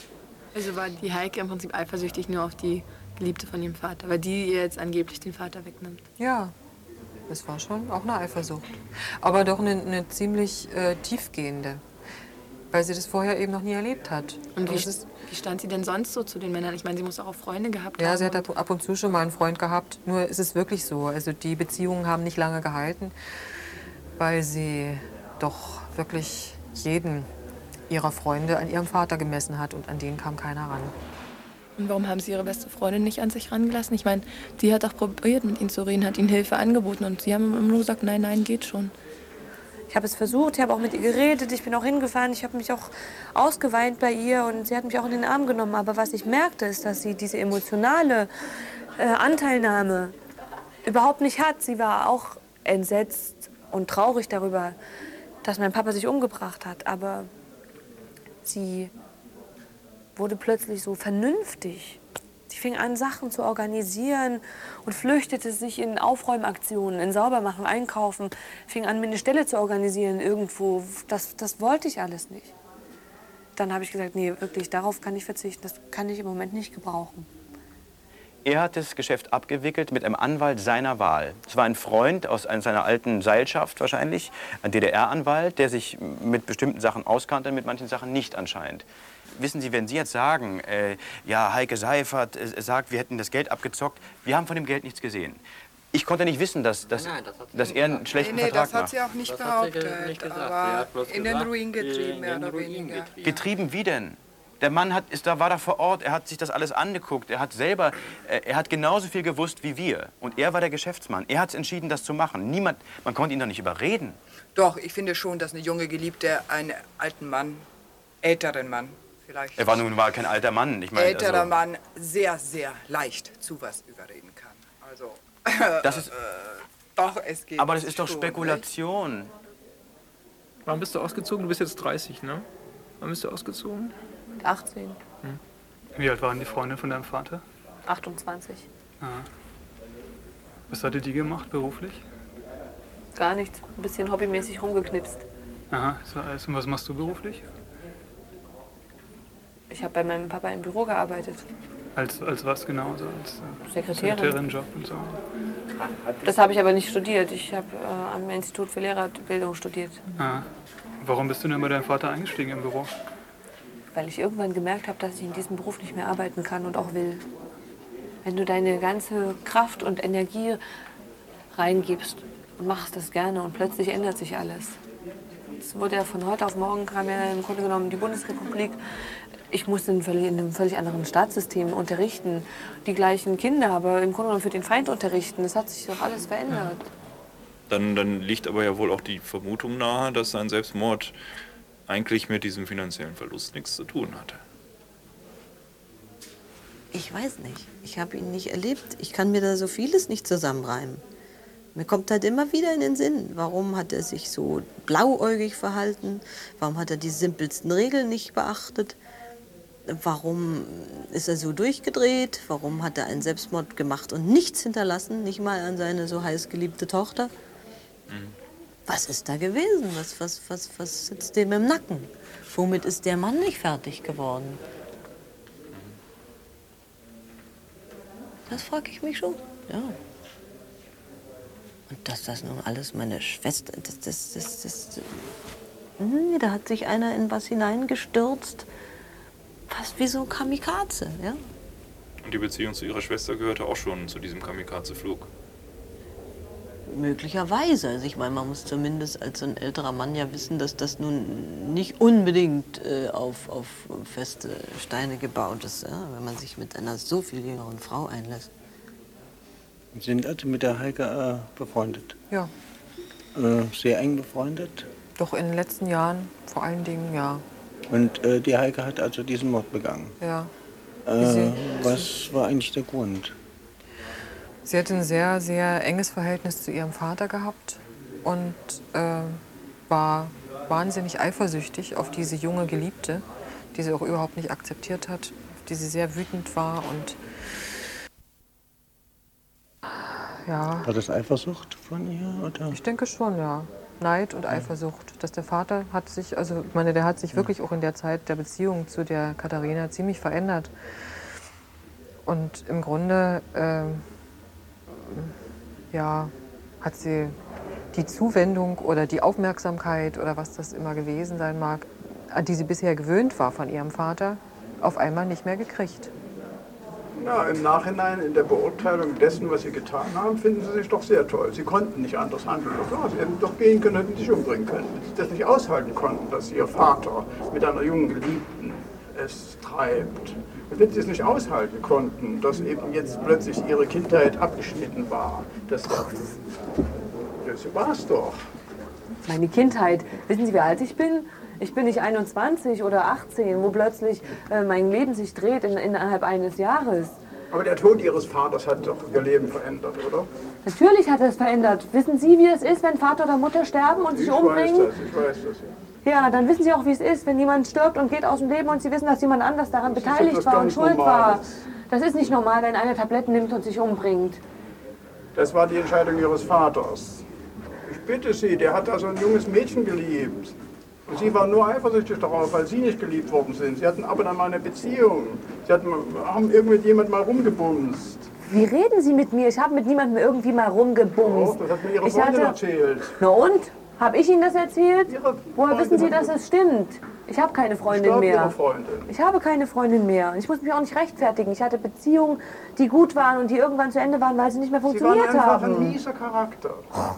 Also war die Heike im Prinzip eifersüchtig nur auf die Geliebte von ihrem Vater, weil die ihr jetzt angeblich den Vater wegnimmt. Ja. Das war schon auch eine Eifersucht. Aber doch eine, eine ziemlich äh, tiefgehende, weil sie das vorher eben noch nie erlebt hat. Und wie, wie stand sie denn sonst so zu den Männern? Ich meine, sie muss auch Freunde gehabt ja, haben. Ja, sie hat ab und zu schon mal einen Freund gehabt. Nur ist es wirklich so. Also die Beziehungen haben nicht lange gehalten, weil sie doch wirklich jeden ihrer Freunde an ihrem Vater gemessen hat und an den kam keiner ran. Und warum haben Sie Ihre beste Freundin nicht an sich rangelassen? Ich meine, sie hat auch probiert, mit Ihnen zu reden, hat Ihnen Hilfe angeboten. Und Sie haben immer nur gesagt, nein, nein, geht schon. Ich habe es versucht, ich habe auch mit ihr geredet, ich bin auch hingefahren, ich habe mich auch ausgeweint bei ihr und sie hat mich auch in den Arm genommen. Aber was ich merkte, ist, dass sie diese emotionale äh, Anteilnahme überhaupt nicht hat. Sie war auch entsetzt und traurig darüber, dass mein Papa sich umgebracht hat. Aber sie wurde plötzlich so vernünftig. Sie fing an, Sachen zu organisieren und flüchtete sich in Aufräumaktionen, in Saubermachen, Einkaufen, fing an, mir eine Stelle zu organisieren irgendwo. Das, das wollte ich alles nicht. Dann habe ich gesagt, nee, wirklich, darauf kann ich verzichten. Das kann ich im Moment nicht gebrauchen. Er hat das Geschäft abgewickelt mit einem Anwalt seiner Wahl. Es war ein Freund aus seiner alten Seilschaft wahrscheinlich, ein D D R-Anwalt, der sich mit bestimmten Sachen auskannte, mit manchen Sachen nicht anscheinend. Wissen Sie, wenn Sie jetzt sagen, äh, ja, Heike Seifert äh, sagt, wir hätten das Geld abgezockt, wir haben von dem Geld nichts gesehen. Ich konnte nicht wissen, dass, dass, Nein, das dass er einen schlechten nee, nee, Vertrag das hat macht. sie auch nicht Das behauptet, hat sie nicht gesagt. aber Sie hat in den gesagt, Ruin getrieben, mehr in den oder Ruin weniger. getrieben. Getrieben wie denn? Der Mann hat, ist da, war da vor Ort, er hat sich das alles angeguckt, er hat selber, äh, er hat genauso viel gewusst wie wir. Und er war der Geschäftsmann. Er hat entschieden, das zu machen. Niemand, man konnte ihn doch nicht überreden. Doch, ich finde schon, dass eine junge Geliebte einen alten Mann, älteren Mann vielleicht, Er war nun mal kein alter Mann. Ich meine, älterer also, Mann sehr, sehr leicht zu was überreden kann. Also, das ist, äh, doch, es geht aber das ist doch schon, Spekulation. Wann bist du ausgezogen? Du bist jetzt dreißig, ne? Wann bist du ausgezogen? achtzehn. Hm. Wie alt waren die Freunde von deinem Vater? achtundzwanzig. Ah. Was hatte die gemacht beruflich? Gar nichts. Ein bisschen hobbymäßig rumgeknipst. Aha, so alles. Und was machst du beruflich? Ich habe bei meinem Papa im Büro gearbeitet. Als, als was genau? So als äh, Sekretärin. Sekretärin-Job und so. Das habe ich aber nicht studiert. Ich habe äh, am Institut für Lehrerbildung studiert. Ah. Warum bist du denn bei deinem Vater eingestiegen im Büro? Weil ich irgendwann gemerkt habe, dass ich in diesem Beruf nicht mehr arbeiten kann und auch will. Wenn du deine ganze Kraft und Energie reingibst und machst das gerne und plötzlich ändert sich alles. Es wurde ja von heute auf morgen, kam ja im Grunde genommen die Bundesrepublik. Ich musste in einem völlig anderen Staatssystem unterrichten, die gleichen Kinder, aber im Grunde genommen für den Feind unterrichten. Das hat sich doch alles verändert. Dann, dann liegt aber ja wohl auch die Vermutung nahe, dass sein Selbstmord eigentlich mit diesem finanziellen Verlust nichts zu tun hatte. Ich weiß nicht. Ich habe ihn nicht erlebt. Ich kann mir da so vieles nicht zusammenreimen. Mir kommt halt immer wieder in den Sinn, warum hat er sich so blauäugig verhalten? Warum hat er die simpelsten Regeln nicht beachtet? Warum ist er so durchgedreht? Warum hat er einen Selbstmord gemacht und nichts hinterlassen? Nicht mal an seine so heiß geliebte Tochter? Mhm. Was ist da gewesen? Was, was, was, was sitzt dem im Nacken? Womit ist der Mann nicht fertig geworden? Das frage ich mich schon, ja. Und dass das nun alles meine Schwester, das, das, das, das, nee, da hat sich einer in was hineingestürzt, fast wie so ein Kamikaze, ja. Und die Beziehung zu ihrer Schwester gehörte auch schon zu diesem Kamikaze-Flug. Möglicherweise. Also ich meine, man muss zumindest als so ein älterer Mann ja wissen, dass das nun nicht unbedingt äh, auf, auf feste Steine gebaut ist, ja? Wenn man sich mit einer so viel jüngeren Frau einlässt. Sie sind also mit der Heike äh, befreundet? Ja. Äh, sehr eng befreundet? Doch in den letzten Jahren vor allen Dingen, ja. Und äh, die Heike hat also diesen Mord begangen? Ja. Äh, was war eigentlich der Grund? Sie hat ein sehr, sehr enges Verhältnis zu ihrem Vater gehabt und äh, war wahnsinnig eifersüchtig auf diese junge Geliebte, die sie auch überhaupt nicht akzeptiert hat, auf die sie sehr wütend war. Und ja. War das Eifersucht von ihr? Oder? Ich denke schon, ja. Neid und Eifersucht. Dass der Vater hat sich, also ich meine, der hat sich ja. wirklich auch in der Zeit der Beziehung zu der Katharina ziemlich verändert. Und im Grunde äh, ja, hat sie die Zuwendung oder die Aufmerksamkeit oder was das immer gewesen sein mag, an die sie bisher gewöhnt war von ihrem Vater, auf einmal nicht mehr gekriegt. Na, im Nachhinein, in der Beurteilung dessen, was Sie getan haben, finden Sie sich doch sehr toll. Sie konnten nicht anders handeln. Klar, Sie hätten doch gehen können, hätten sich umbringen können. Wenn Sie das nicht aushalten konnten, dass Ihr Vater mit einer jungen Geliebten es treibt. Und wenn Sie es nicht aushalten konnten, dass eben jetzt plötzlich Ihre Kindheit abgeschnitten war, das war, das war es doch. Meine Kindheit, wissen Sie, wie alt ich bin? Ich bin nicht einundzwanzig oder achtzehn, wo plötzlich äh, mein Leben sich dreht in, innerhalb eines Jahres. Aber der Tod Ihres Vaters hat doch Ihr Leben verändert, oder? Natürlich hat er es verändert. Wissen Sie, wie es ist, wenn Vater oder Mutter sterben und sich ich umbringen? Ich weiß das, ich weiß das. Ja, dann wissen Sie auch, wie es ist, wenn jemand stirbt und geht aus dem Leben und Sie wissen, dass jemand anders daran das beteiligt war und schuld normal. war. Das ist nicht normal, wenn einer Tabletten nimmt und sich umbringt. Das war die Entscheidung Ihres Vaters. Ich bitte Sie, der hat also ein junges Mädchen geliebt. Und Sie waren nur eifersüchtig darauf, weil Sie nicht geliebt worden sind. Sie hatten aber dann mal eine Beziehung. Sie hatten, haben irgendwie jemand mal rumgebumst. Wie reden Sie mit mir? Ich habe mit niemandem irgendwie mal rumgebumst. Oh, das hat mir Ihre ich Freundin hatte... erzählt. Na und? Habe ich Ihnen das erzählt? Ihre Woher wissen Sie, dass hat... es stimmt? Ich habe keine Freundin ich mehr. Ihre Freundin. Ich habe keine Freundin mehr. Ich muss mich auch nicht rechtfertigen. Ich hatte Beziehungen, die gut waren und die irgendwann zu Ende waren, weil sie nicht mehr funktioniert haben. Sie waren einfach haben. ein mieser Charakter.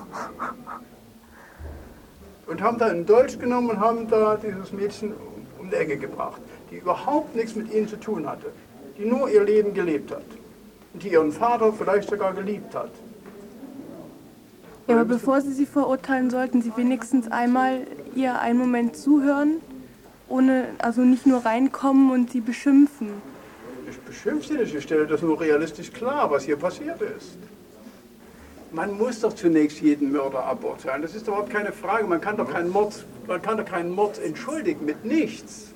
Und haben da einen Dolch genommen und haben da dieses Mädchen um die Ecke gebracht, die überhaupt nichts mit ihnen zu tun hatte, die nur ihr Leben gelebt hat und die ihren Vater vielleicht sogar geliebt hat. Ja, aber bevor Sie sie verurteilen, sollten Sie wenigstens einmal ihr einen Moment zuhören, ohne, also nicht nur reinkommen und sie beschimpfen. Ich beschimpfe sie nicht, ich stelle das nur realistisch klar, was hier passiert ist. Man muss doch zunächst jeden Mörder aburteilen. Das ist doch überhaupt keine Frage. Man kann doch keinen Mord, man kann doch keinen Mord entschuldigen mit nichts.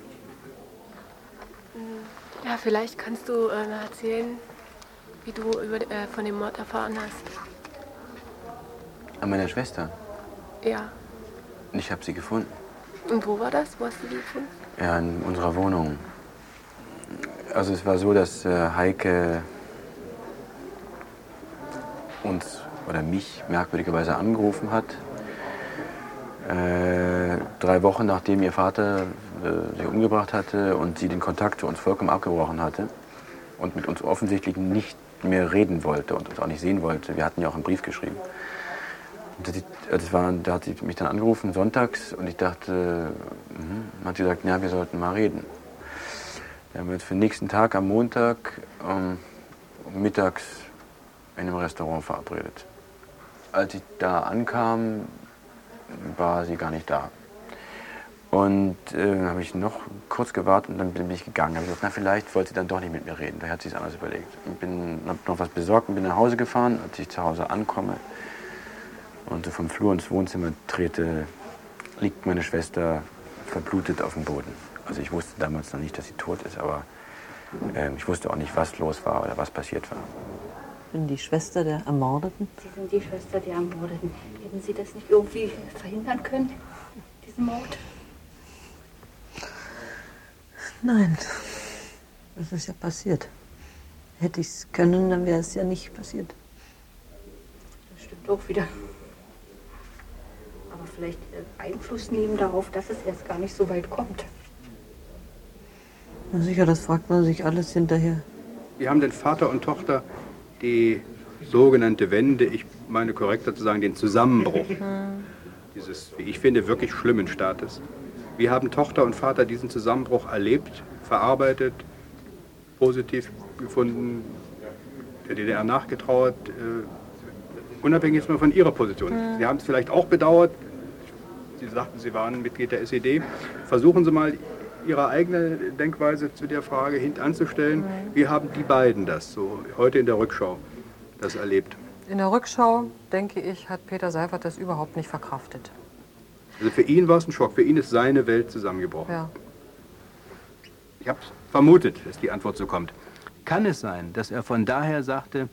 Ja, vielleicht kannst du äh, mal erzählen, wie du über, äh, von dem Mord erfahren hast. An meiner Schwester. Ja. Ich habe sie gefunden. Und wo war das? Wo hast du die gefunden? Ja, in unserer Wohnung. Also es war so, dass äh, Heike uns oder mich merkwürdigerweise angerufen hat. Äh, drei Wochen nachdem ihr Vater äh, sie umgebracht hatte und sie den Kontakt zu uns vollkommen abgebrochen hatte und mit uns offensichtlich nicht mehr reden wollte und uns auch nicht sehen wollte. Wir hatten ja auch einen Brief geschrieben. Und das, das war, da hat sie mich dann angerufen, sonntags, und ich dachte, mh, hat sie gesagt, ja, wir sollten mal reden. Wir haben uns für den nächsten Tag am Montag um, mittags in einem Restaurant verabredet. Als ich da ankam, war sie gar nicht da. Und äh, habe ich noch kurz gewartet und dann bin ich gegangen. Habe ich gesagt, na, vielleicht wollte sie dann doch nicht mit mir reden. Da hat sie es anders überlegt. Ich bin, habe noch was besorgt und bin nach Hause gefahren. Als ich zu Hause ankomme und so vom Flur ins Wohnzimmer trete, liegt meine Schwester verblutet auf dem Boden. Also ich wusste damals noch nicht, dass sie tot ist, aber äh, ich wusste auch nicht, was los war oder was passiert war. Ich bin die Schwester der Ermordeten. Sie sind die Schwester der Ermordeten. Hätten Sie das nicht irgendwie verhindern können, diesen Mord? Nein, das ist ja passiert. Hätte ich es können, dann wäre es ja nicht passiert. Das bestimmt auch wieder. Aber vielleicht Einfluss nehmen darauf, dass es erst gar nicht so weit kommt. Na sicher, das fragt man sich alles hinterher. Wir haben den Vater und Tochter die sogenannte Wende, ich meine korrekter zu sagen, den Zusammenbruch dieses, wie ich finde, wirklich schlimmen Staates. Wir haben Tochter und Vater diesen Zusammenbruch erlebt, verarbeitet, positiv gefunden, der D D R nachgetrauert, äh, unabhängig jetzt mal von Ihrer Position. Mhm. Sie haben es vielleicht auch bedauert. Sie sagten, Sie waren Mitglied der S E D. Versuchen Sie mal, Ihre eigene Denkweise zu der Frage hintanzustellen. Mhm. Wie haben die beiden das so heute in der Rückschau das erlebt? In der Rückschau, denke ich, hat Peter Seiffert das überhaupt nicht verkraftet. Also für ihn war es ein Schock. Für ihn ist seine Welt zusammengebrochen. Ja. Ich habe vermutet, dass die Antwort so kommt. Kann es sein, dass er von daher sagte,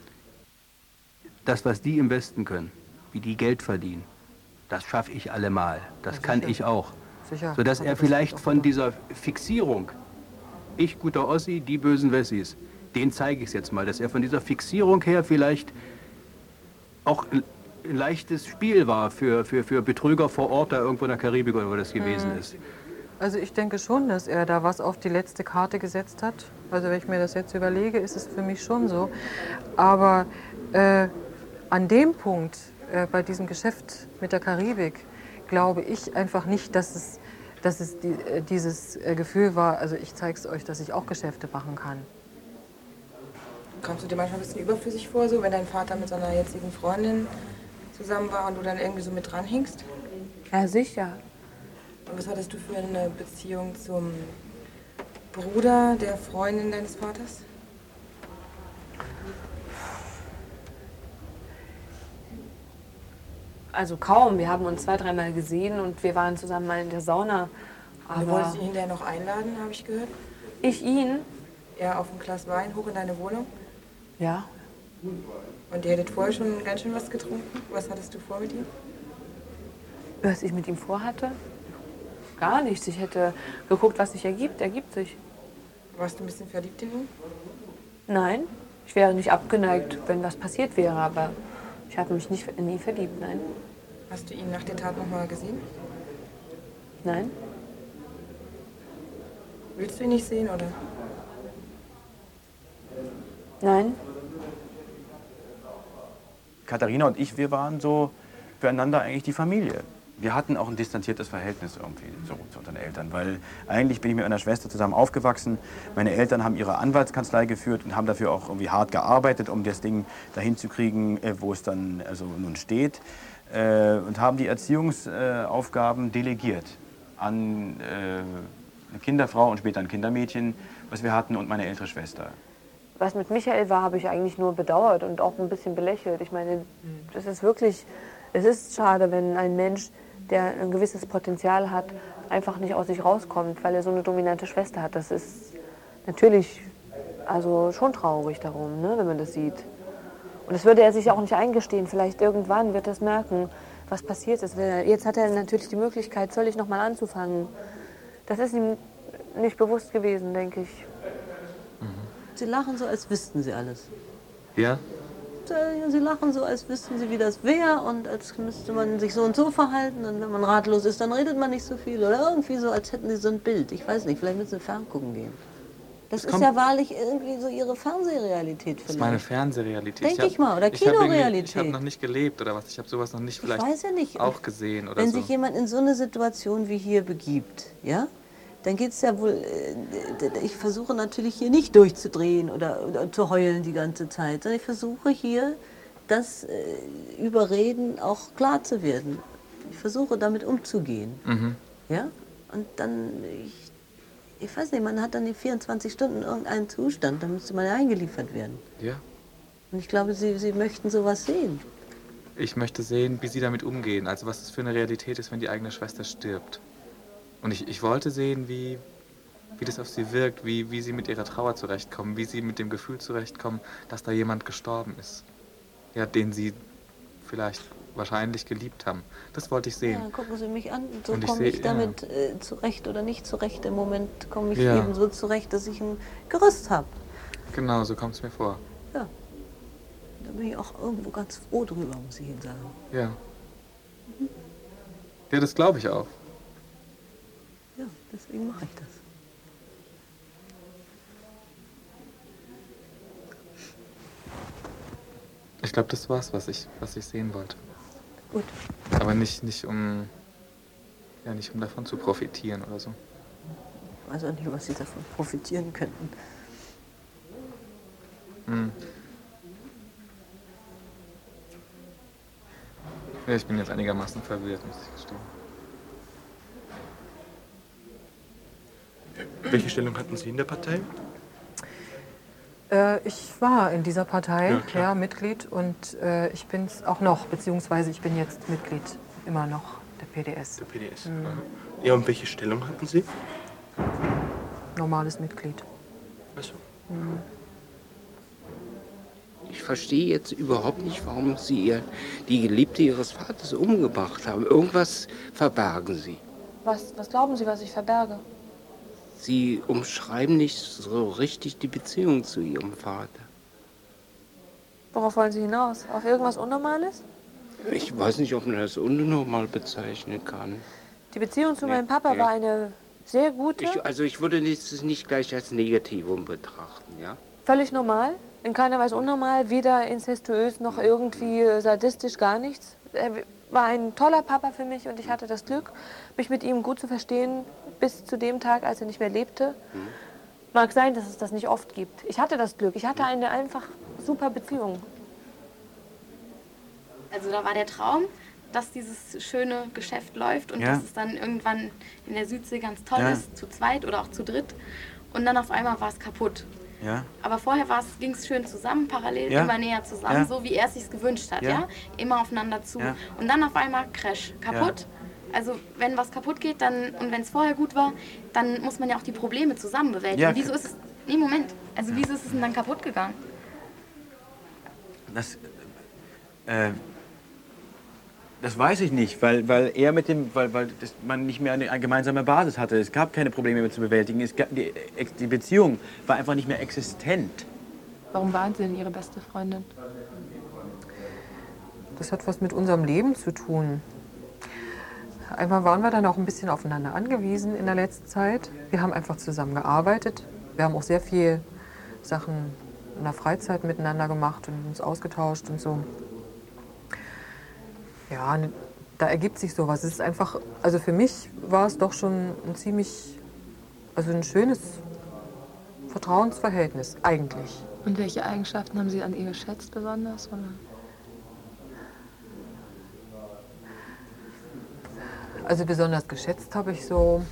das, was die im Westen können, wie die Geld verdienen, das schaffe ich allemal, das Ja, kann sicher. ich auch. Sicher. Sodass Hat er er das vielleicht auch von dieser Fixierung, ich guter Ossi, die bösen Wessis, den zeige ich es jetzt mal, dass er von dieser Fixierung her vielleicht auch ein, ein leichtes Spiel war für, für, für Betrüger vor Ort, da irgendwo in der Karibik oder wo das gewesen Mhm. ist. Also ich denke schon, dass er da was auf die letzte Karte gesetzt hat. Also wenn ich mir das jetzt überlege, ist es für mich schon so. Aber äh, an dem Punkt, äh, bei diesem Geschäft mit der Karibik, glaube ich einfach nicht, dass es, dass es die, äh, dieses äh, Gefühl war, also ich zeige es euch, dass ich auch Geschäfte machen kann. Kommst du dir manchmal ein bisschen überflüssig vor, so wenn dein Vater mit seiner jetzigen Freundin zusammen war und du dann irgendwie so mit dran hingst? Ja, sicher. Und was hattest du für eine Beziehung zum Bruder der Freundin deines Vaters? Also kaum. Wir haben uns zwei, dreimal gesehen und wir waren zusammen mal in der Sauna. Aber du wolltest ihn hinterher noch einladen, habe ich gehört? Ich ihn? Ja, auf ein Glas Wein hoch in deine Wohnung. Ja. Und ihr hättet vorher schon ganz schön was getrunken? Was hattest du vor mit ihm? Was ich mit ihm vorhatte? Gar nichts. Ich hätte geguckt, was sich ergibt. Ergibt sich. Warst du ein bisschen verliebt in ihn? Nein. Ich wäre nicht abgeneigt, wenn was passiert wäre, aber ich habe mich nicht in ihn verliebt, nein. Hast du ihn nach der Tat noch mal gesehen? Nein. Willst du ihn nicht sehen, oder? Nein. Katharina und ich, wir waren so füreinander eigentlich die Familie. Wir hatten auch ein distanziertes Verhältnis irgendwie so zu unseren Eltern, weil eigentlich bin ich mit meiner Schwester zusammen aufgewachsen. Meine Eltern haben ihre Anwaltskanzlei geführt und haben dafür auch irgendwie hart gearbeitet, um das Ding dahin zu kriegen, wo es dann also nun steht. Und haben die Erziehungsaufgaben delegiert an eine Kinderfrau und später ein Kindermädchen, was wir hatten, und meine ältere Schwester. Was mit Michael war, habe ich eigentlich nur bedauert und auch ein bisschen belächelt. Ich meine, das ist wirklich, es ist schade, wenn ein Mensch, der ein gewisses Potenzial hat, einfach nicht aus sich rauskommt, weil er so eine dominante Schwester hat. Das ist natürlich also schon traurig darum, ne, wenn man das sieht. Und das würde er sich auch nicht eingestehen. Vielleicht irgendwann wird er es merken, was passiert ist. Jetzt hat er natürlich die Möglichkeit, völlig nochmal anzufangen. Das ist ihm nicht bewusst gewesen, denke ich. Sie lachen so, als wüssten sie alles. Ja? Sie lachen so, als wüssten sie, wie das wäre und als müsste man sich so und so verhalten. Und wenn man ratlos ist, dann redet man nicht so viel. Oder irgendwie so, als hätten sie so ein Bild. Ich weiß nicht, vielleicht müssen sie ferngucken gehen. Das, das ist ja wahrlich irgendwie so ihre Fernsehrealität vielleicht. Das ist meine Fernsehrealität. Denke ich, ich mal. Oder Kinorealität. Ich habe noch nicht gelebt oder was. Ich habe sowas noch nicht vielleicht ich weiß ja nicht. auch gesehen oder Wenn so. sich jemand in so eine Situation wie hier begibt, ja, dann geht es ja wohl, ich versuche natürlich hier nicht durchzudrehen oder, oder zu heulen die ganze Zeit, sondern ich versuche hier, das äh, Überreden auch klar zu werden. Ich versuche damit umzugehen. Mhm. Ja? Und dann, ich, ich weiß nicht, man hat dann die vierundzwanzig Stunden irgendeinen Zustand, da müsste man ja eingeliefert werden. Ja. Und ich glaube, Sie, Sie möchten sowas sehen. Ich möchte sehen, wie Sie damit umgehen, also was es für eine Realität ist, wenn die eigene Schwester stirbt. Und ich, ich wollte sehen, wie, wie das auf sie wirkt, wie, wie sie mit ihrer Trauer zurechtkommen, wie sie mit dem Gefühl zurechtkommen, dass da jemand gestorben ist, ja, den sie vielleicht wahrscheinlich geliebt haben. Das wollte ich sehen. Ja, gucken Sie mich an, so Und ich komme ich, seh- damit äh, zurecht oder nicht zurecht. Im Moment komme ich Ja. eben so zurecht, dass ich ein Gerüst habe. Genau, so kommt es mir vor. Ja. Da bin ich auch irgendwo ganz froh drüber, muss ich Ihnen sagen. Ja. Ja, das glaube ich auch. Ja, deswegen mache ich das. Ich glaube, das war's, was ich, was ich sehen wollte. Gut. Aber nicht, nicht um, ja, nicht um davon zu profitieren oder so. Ich weiß auch nicht, was Sie davon profitieren könnten. Hm. Ja, ich bin jetzt einigermaßen verwirrt, muss ich gestehen. Welche Stellung hatten Sie in der Partei? Äh, ich war in dieser Partei, Ja, ja, klar. Mitglied, und äh, ich bin es auch noch, beziehungsweise ich bin jetzt Mitglied immer noch der P D S. Der P D S. Mhm. Ja, und welche Stellung hatten Sie? Normales Mitglied. Ach so. Mhm. Ich verstehe jetzt überhaupt nicht, warum Sie ihr, die Geliebte Ihres Vaters umgebracht haben. Irgendwas verbergen Sie. Was, was glauben Sie, was ich verberge? Sie umschreiben nicht so richtig die Beziehung zu Ihrem Vater. Worauf wollen Sie hinaus? Auf irgendwas Unnormales? Ich weiß nicht, ob man das unnormal bezeichnen kann. Die Beziehung zu Nee, meinem Papa nee. war eine sehr gute, Ich, also ich würde es nicht gleich als Negativum betrachten, ja? völlig normal, in keiner Weise unnormal, weder inzestuös noch irgendwie äh, sadistisch, gar nichts. Er war ein toller Papa für mich und ich hatte das Glück, mich mit ihm gut zu verstehen, bis zu dem Tag, als er nicht mehr lebte. Mag sein, dass es das nicht oft gibt. Ich hatte das Glück, ich hatte eine einfach super Beziehung. Also da war der Traum, dass dieses schöne Geschäft läuft und Ja. dass es dann irgendwann in der Südsee ganz toll Ja. ist, zu zweit oder auch zu dritt. Und dann auf einmal war es kaputt. Ja. Aber vorher ging es schön zusammen, parallel, Ja. immer näher zusammen, Ja. so wie er es sich gewünscht hat. Ja. Ja. Immer aufeinander zu. Ja. Und dann auf einmal Crash, kaputt. Also wenn was kaputt geht dann, und wenn es vorher gut war, dann muss man ja auch die Probleme zusammen bewältigen. Ja. Wieso ist es... Nee, Moment. Also wieso ist es denn dann kaputt gegangen? Das, äh, das weiß ich nicht, weil, weil er mit dem, weil, weil das, man nicht mehr eine, eine gemeinsame Basis hatte. Es gab keine Probleme mehr zu bewältigen. Es gab, die, die Beziehung war einfach nicht mehr existent. Warum waren Sie denn Ihre beste Freundin? Das hat was mit unserem Leben zu tun. Einmal waren wir dann auch ein bisschen aufeinander angewiesen in der letzten Zeit. Wir haben einfach zusammen gearbeitet. Wir haben auch sehr viel Sachen in der Freizeit miteinander gemacht und uns ausgetauscht und so. Ja, da ergibt sich sowas. Es ist einfach, also für mich war es doch schon ein ziemlich, also ein schönes Vertrauensverhältnis eigentlich. Und welche Eigenschaften haben Sie an ihr geschätzt besonders? Oder? Also besonders geschätzt habe ich so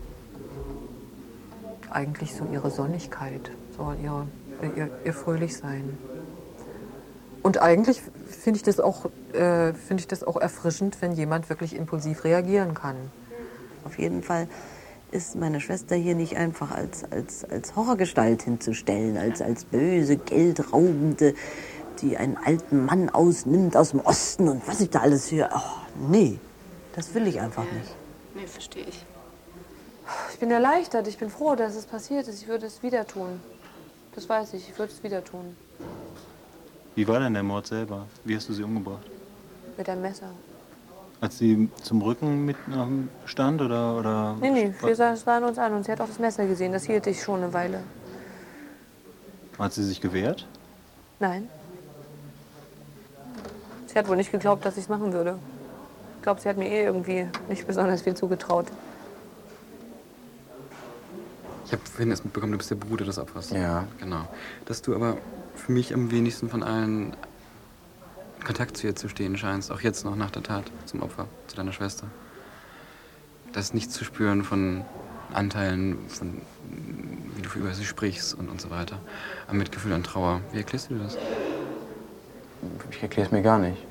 eigentlich so ihre Sonnigkeit, so ihre, ihr, ihr Fröhlichsein. Und eigentlich finde ich das auch, äh, finde ich das auch erfrischend, wenn jemand wirklich impulsiv reagieren kann. Auf jeden Fall ist meine Schwester hier nicht einfach als, als, als Horrorgestalt hinzustellen, als, als böse, geldraubende, die einen alten Mann ausnimmt aus dem Osten und was ich da alles höre. Oh, nee, das will ich einfach nicht. Nee, verstehe ich. Ich bin erleichtert, ich bin froh, dass es passiert ist. Ich würde es wieder tun. Das weiß ich, ich würde es wieder tun. Wie war denn der Mord selber? Wie hast du sie umgebracht? Mit einem Messer. Als sie zum Rücken mit ähm, stand oder, oder? Nee, nee, wir sahen uns an und sie hat auch das Messer gesehen. Das hielt ich schon eine Weile. Hat sie sich gewehrt? Nein. Sie hat wohl nicht geglaubt, dass ich es machen würde. Ich glaube, sie hat mir eh irgendwie nicht besonders viel zugetraut. Ich habe vorhin erst mitbekommen, du bist der Bruder des Opfers. Ja. Genau. Dass du aber für mich am wenigsten von allen in Kontakt zu ihr zu stehen scheinst, auch jetzt noch nach der Tat zum Opfer, zu deiner Schwester. Das nicht zu spüren von Anteilen, von wie du über sie sprichst und, und so weiter. Am Mitgefühl an Trauer. Wie erklärst du dir das? Ich erkläre es mir gar nicht.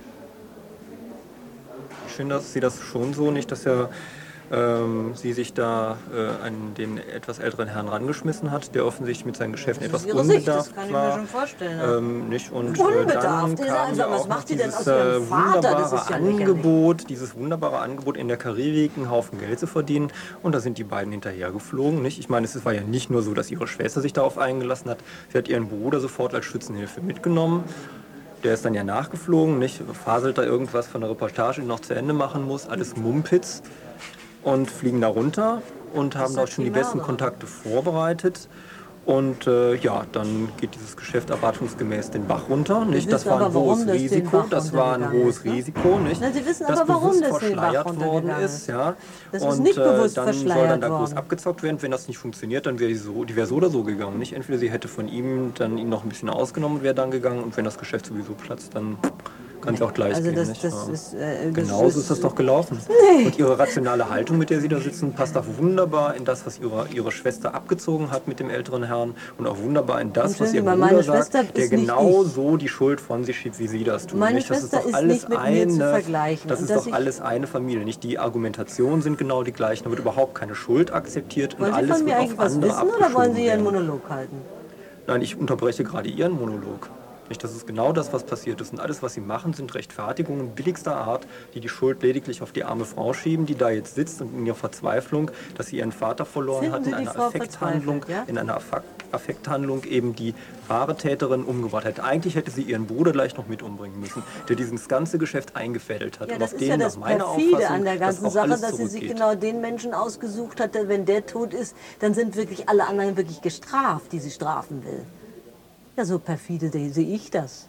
Ich finde, dass sie das schon so nicht, dass er ähm, sie sich da äh, an den etwas älteren Herrn rangeschmissen hat, der offensichtlich mit seinen Geschäften Das ist etwas ihre Sicht, unbedarft das kann ich war. mir schon vorstellen. Ähm, nicht? Und, äh, Unbedarft? dann Der kam sagt, ja was auch macht noch die denn dieses aus ihrem äh, Vater? Das wunderbare ist ja lächerlich. Angebot, dieses wunderbare Angebot in der Karibik, einen Haufen Geld zu verdienen. Und da sind die beiden hinterhergeflogen. Nicht? Ich meine, es war ja nicht nur so, dass ihre Schwester sich darauf eingelassen hat. Sie hat ihren Bruder sofort als Schützenhilfe mitgenommen. der ist dann ja nachgeflogen, nicht? Faselt da irgendwas von der Reportage, die noch zu Ende machen muss, alles Mumpitz und fliegen da runter und haben da schon die besten Kontakte vorbereitet. Und äh, ja, dann geht dieses Geschäft erwartungsgemäß den Bach runter. Nicht? Das war ein hohes Risiko. Das war ein hohes Risiko, nicht? Na, Sie wissen das aber, warum bewusst das den Bach verschleiert worden runtergegangen ist. Ja. Das und ist nicht bewusst äh, dann soll verschleiert dann da groß worden. abgezockt werden. Wenn das nicht funktioniert, dann wäre die, so, die wäre so oder so gegangen. Nicht? Entweder sie hätte von ihm dann ihn noch ein bisschen ausgenommen und wäre dann gegangen. Und wenn das Geschäft sowieso platzt, dann kann es auch gleich Also gehen. das, nicht? das Ja. ist, äh, das Genauso ist, ist das doch gelaufen. Nee. Und ihre rationale Haltung, mit der sie da sitzen, passt auch wunderbar in das, was ihre, ihre Schwester abgezogen hat mit dem älteren Herrn und auch wunderbar in das, was ihr Entschuldigung, Bruder meine sagt, Schwester der ist nicht genau ich. so die Schuld von sich schiebt, wie sie das tun. Meine nicht? Das Schwester ist doch ist alles nicht mit mir eine, zu vergleichen. Das Und ist dass doch ich- alles eine Familie. Nicht? Die Argumentationen sind genau die gleichen, da wird überhaupt keine Schuld akzeptiert Wollen und Sie alles von mir wird eigentlich auf was andere wissen oder wollen abgeschoben Sie Ihren werden. Monolog halten? Nein, ich unterbreche gerade Ihren Monolog. Nicht, das ist genau das, was passiert ist. Und alles, was Sie machen, sind Rechtfertigungen billigster Art, die die Schuld lediglich auf die arme Frau schieben, die da jetzt sitzt und in ihrer Verzweiflung, dass sie ihren Vater verloren Finden hat, Sie in die einer Frau Affekthandlung, verzweifelt, ja? in einer Affekt- Affekthandlung eben die wahre Täterin umgebracht hat. Eigentlich hätte sie ihren Bruder gleich noch mit umbringen müssen, der dieses ganze Geschäft eingefädelt hat. Ja, und das auf ist den, ja das nach meiner Perfide Auffassung, an der ganzen das auch Sache, alles dass sie sich zurückgeht. genau den Menschen ausgesucht hatte, wenn der tot ist, dann sind wirklich alle anderen wirklich gestraft, die sie strafen will. Ja, so perfide sehe ich das.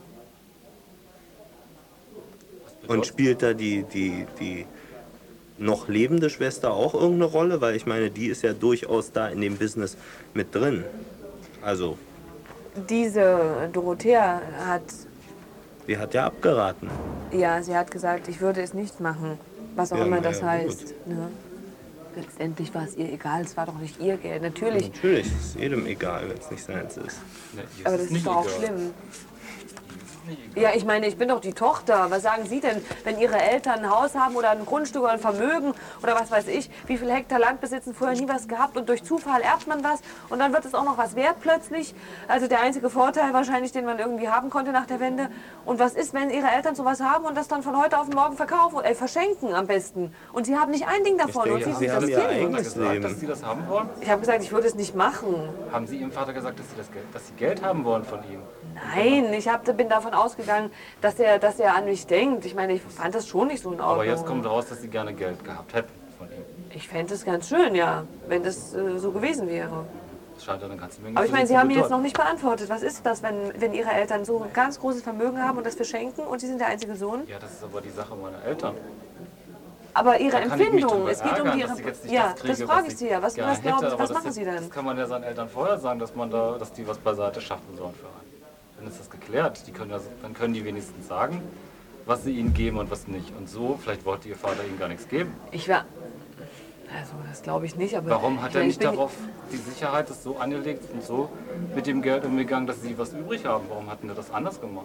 Und spielt da die, die, die noch lebende Schwester auch irgendeine Rolle? Weil ich meine, die ist ja durchaus da in dem Business mit drin. Also, Diese Dorothea hat, die hat ja abgeraten. ja, sie hat gesagt, ich würde es nicht machen, was auch Ja, immer na das ja, heißt. Ne? Letztendlich war es ihr egal, es war doch nicht ihr Geld, natürlich. Natürlich, ist jedem egal, wenn es nicht seins ist. Aber das ist doch auch schlimm. Ja, ich meine, ich bin doch die Tochter. Was sagen Sie denn, wenn Ihre Eltern ein Haus haben oder ein Grundstück oder ein Vermögen oder was weiß ich, wie viel Hektar Land besitzen, vorher nie was gehabt und durch Zufall erbt man was und dann wird es auch noch was wert plötzlich. Also der einzige Vorteil wahrscheinlich, den man irgendwie haben konnte nach der Wende. Und was ist, wenn Ihre Eltern sowas haben und das dann von heute auf morgen verkaufen, äh, verschenken am besten? Und Sie haben nicht ein Ding davon. denke, und Sie, Sie sind haben das Ihr Kind. eigenes gesagt, Leben. dass Sie das haben wollen? Ich habe gesagt, ich würde es nicht machen. Haben Sie Ihrem Vater gesagt, dass Sie, das Geld, dass Sie Geld haben wollen von ihm? Nein, ich hab, bin davon ausgegangen, dass er, dass er an mich denkt. Ich meine, ich fand das schon nicht so in Ordnung. Aber jetzt kommt raus, dass Sie gerne Geld gehabt hätten von ihm. Ich fände es ganz schön, ja, wenn das äh, so gewesen wäre. Das scheint ja eine ganze Menge Aber ich für meine, Sie Sie zu haben mir jetzt bedeuten. noch nicht beantwortet. Was ist das, wenn, wenn Ihre Eltern so ein ganz großes Vermögen haben und das verschenken und Sie sind der einzige Sohn? Ja, das ist aber die Sache meiner Eltern. Aber Ihre Da kann ich mich Empfindung, drüber es geht um ärgern, Ihre... dass ich jetzt nicht Ja, das kriege, das frage was ich Sie ja. Was, gerne was glauben hätte, Sie, aber was das machen jetzt- Sie denn? Das kann man ja seinen Eltern vorher sagen, dass, man da, dass die was beiseite schaffen sollen für einen. Dann ist das geklärt. Die können ja, dann können die wenigstens sagen, was sie ihnen geben und was nicht. Und so, vielleicht wollte ihr Vater ihnen gar nichts geben. Ich war... Also, das glaube ich nicht, aber... Warum hat ich er meine, nicht ich bin- darauf, die Sicherheit ist so angelegt und so mit dem Geld umgegangen, dass sie was übrig haben? Warum hatten wir das anders gemacht?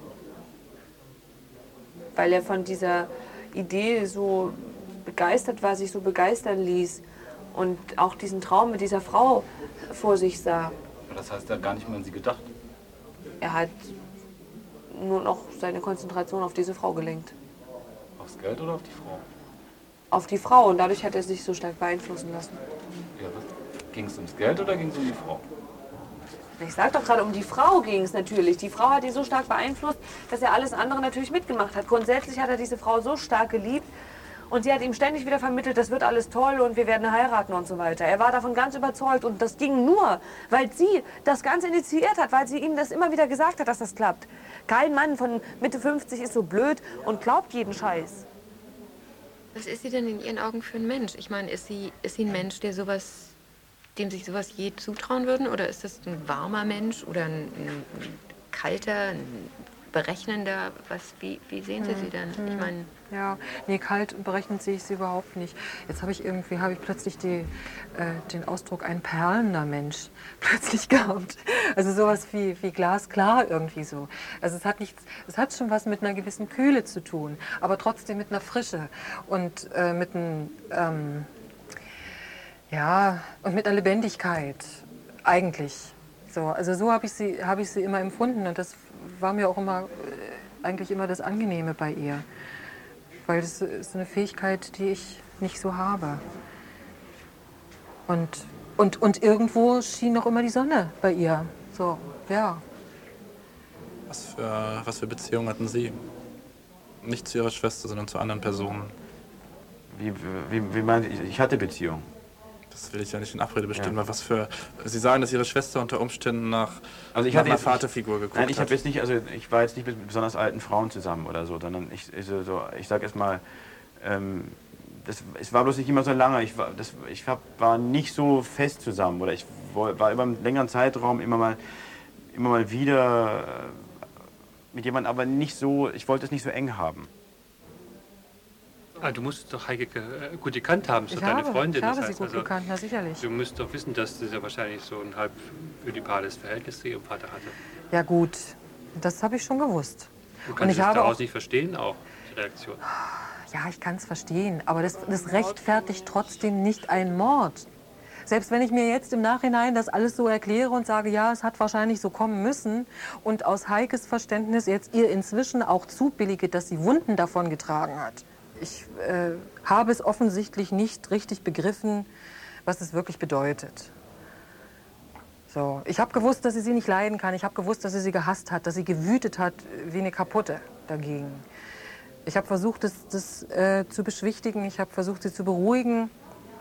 Weil er von dieser Idee so begeistert war, sich so begeistern ließ und auch diesen Traum mit dieser Frau vor sich sah. Das heißt, er hat gar nicht mehr an sie gedacht. Er hat nur noch seine Konzentration auf diese Frau gelenkt. Aufs Geld oder auf die Frau? Auf die Frau und dadurch hat er sich so stark beeinflussen lassen. Ja, ging es ums Geld oder ging es um die Frau? Ich sag doch gerade, um die Frau ging es natürlich. Die Frau hat ihn so stark beeinflusst, dass er alles andere natürlich mitgemacht hat. Grundsätzlich hat er diese Frau so stark geliebt und sie hat ihm ständig wieder vermittelt, das wird alles toll und wir werden heiraten und so weiter. Er war davon ganz überzeugt und das ging nur, weil sie das Ganze initiiert hat, weil sie ihm das immer wieder gesagt hat, dass das klappt. Kein Mann von Mitte fünfzig ist so blöd und glaubt jeden Scheiß. Was ist sie denn in Ihren Augen für ein Mensch? Ich meine, ist sie, ist sie ein Mensch, der sowas, dem sich sowas je zutrauen würden? Oder ist das ein warmer Mensch oder ein, ein kalter, ein berechnender? Was, wie, wie sehen Sie sie dann? Ich meine, Ja, nee, kalt und berechnend sehe ich sie überhaupt nicht. Jetzt habe ich irgendwie, habe ich plötzlich die, äh, den Ausdruck ein perlender Mensch plötzlich gehabt. Also sowas wie, wie glasklar irgendwie so. Also es hat nichts, es hat schon was mit einer gewissen Kühle zu tun, aber trotzdem mit einer Frische und äh, mit einem, ähm, ja, und mit einer Lebendigkeit eigentlich. So, also so habe ich sie, habe ich sie immer empfunden und das war mir auch immer, äh, eigentlich immer das Angenehme bei ihr. Weil das ist eine Fähigkeit, die ich nicht so habe. Und, und, und irgendwo schien noch immer die Sonne bei ihr. So, ja. Was für, was für Beziehungen hatten Sie? Nicht zu Ihrer Schwester, sondern zu anderen Personen. Wie, wie, wie meinen Sie? Ich hatte Beziehungen. Das will ich ja nicht in Abrede bestimmen, Ja. aber was für... Sie sagen, dass Ihre Schwester unter Umständen nach, Also ich nach hatte einer jetzt Vaterfigur nicht, geguckt Nein, ich hat. habe jetzt nicht, also ich war jetzt nicht mit besonders alten Frauen zusammen oder so, sondern ich, ich, so, ich sage erst mal, ähm, das, es war bloß nicht immer so lange. Ich war, das, ich hab, war nicht so fest zusammen oder ich war über einen längeren Zeitraum immer mal, immer mal wieder mit jemandem, aber nicht so, ich wollte es nicht so eng haben. Ah, du musst doch Heike äh, gut gekannt haben, ist Ich doch deine habe, Freundin. ich habe das sie heißt, gut also, gekannt, na sicherlich. Du musst doch wissen, dass das ja wahrscheinlich so ein halb ödipales Verhältnis zu ihrem Vater hatte. Ja gut, das habe ich schon gewusst. Du Und kannst ich es habe daraus auch, nicht verstehen, auch die Reaktion. ja, ich kann es verstehen, aber das, das rechtfertigt trotzdem nicht einen Mord. Selbst wenn ich mir jetzt im Nachhinein das alles so erkläre und sage, ja, es hat wahrscheinlich so kommen müssen und aus Heikes Verständnis jetzt ihr inzwischen auch zubillige, dass sie Wunden davon getragen hat. Ich äh, habe es offensichtlich nicht richtig begriffen, was es wirklich bedeutet. So, ich habe gewusst, dass sie sie nicht leiden kann. Ich habe gewusst, dass sie sie gehasst hat, dass sie gewütet hat wie eine Kaputte dagegen. Ich habe versucht, das, das äh, zu beschwichtigen. Ich habe versucht, sie zu beruhigen.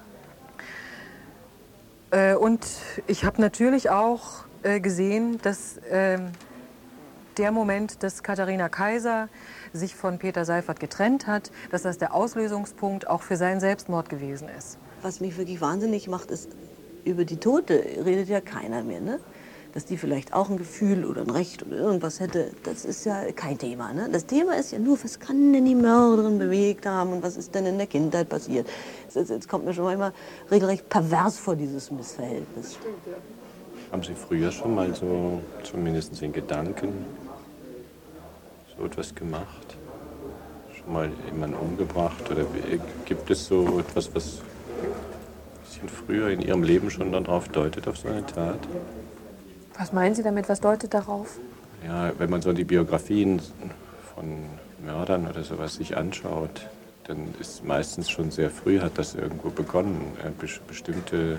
Äh, und ich habe natürlich auch äh, gesehen, dass äh, der Moment, dass Katharina Kaiser sich von Peter Seiffert getrennt hat, dass das der Auslösungspunkt auch für seinen Selbstmord gewesen ist. Was mich wirklich wahnsinnig macht, ist, über die Tote redet ja keiner mehr, ne? Dass die vielleicht auch ein Gefühl oder ein Recht oder irgendwas hätte, das ist ja kein Thema, ne? Das Thema ist ja nur, was kann denn die Mörderin bewegt haben und was ist denn in der Kindheit passiert? Jetzt, jetzt kommt mir schon manchmal regelrecht pervers vor, dieses Missverhältnis. Haben Sie früher schon mal so, zumindest in Gedanken, so etwas gemacht? Schon mal jemanden umgebracht? Oder gibt es so etwas, was ein bisschen früher in Ihrem Leben schon darauf deutet, auf so eine Tat? Was meinen Sie damit? Was deutet darauf? Ja, wenn man so die Biografien von Mördern oder sowas sich anschaut, dann ist meistens schon sehr früh, hat das irgendwo begonnen. Äh, be bestimmte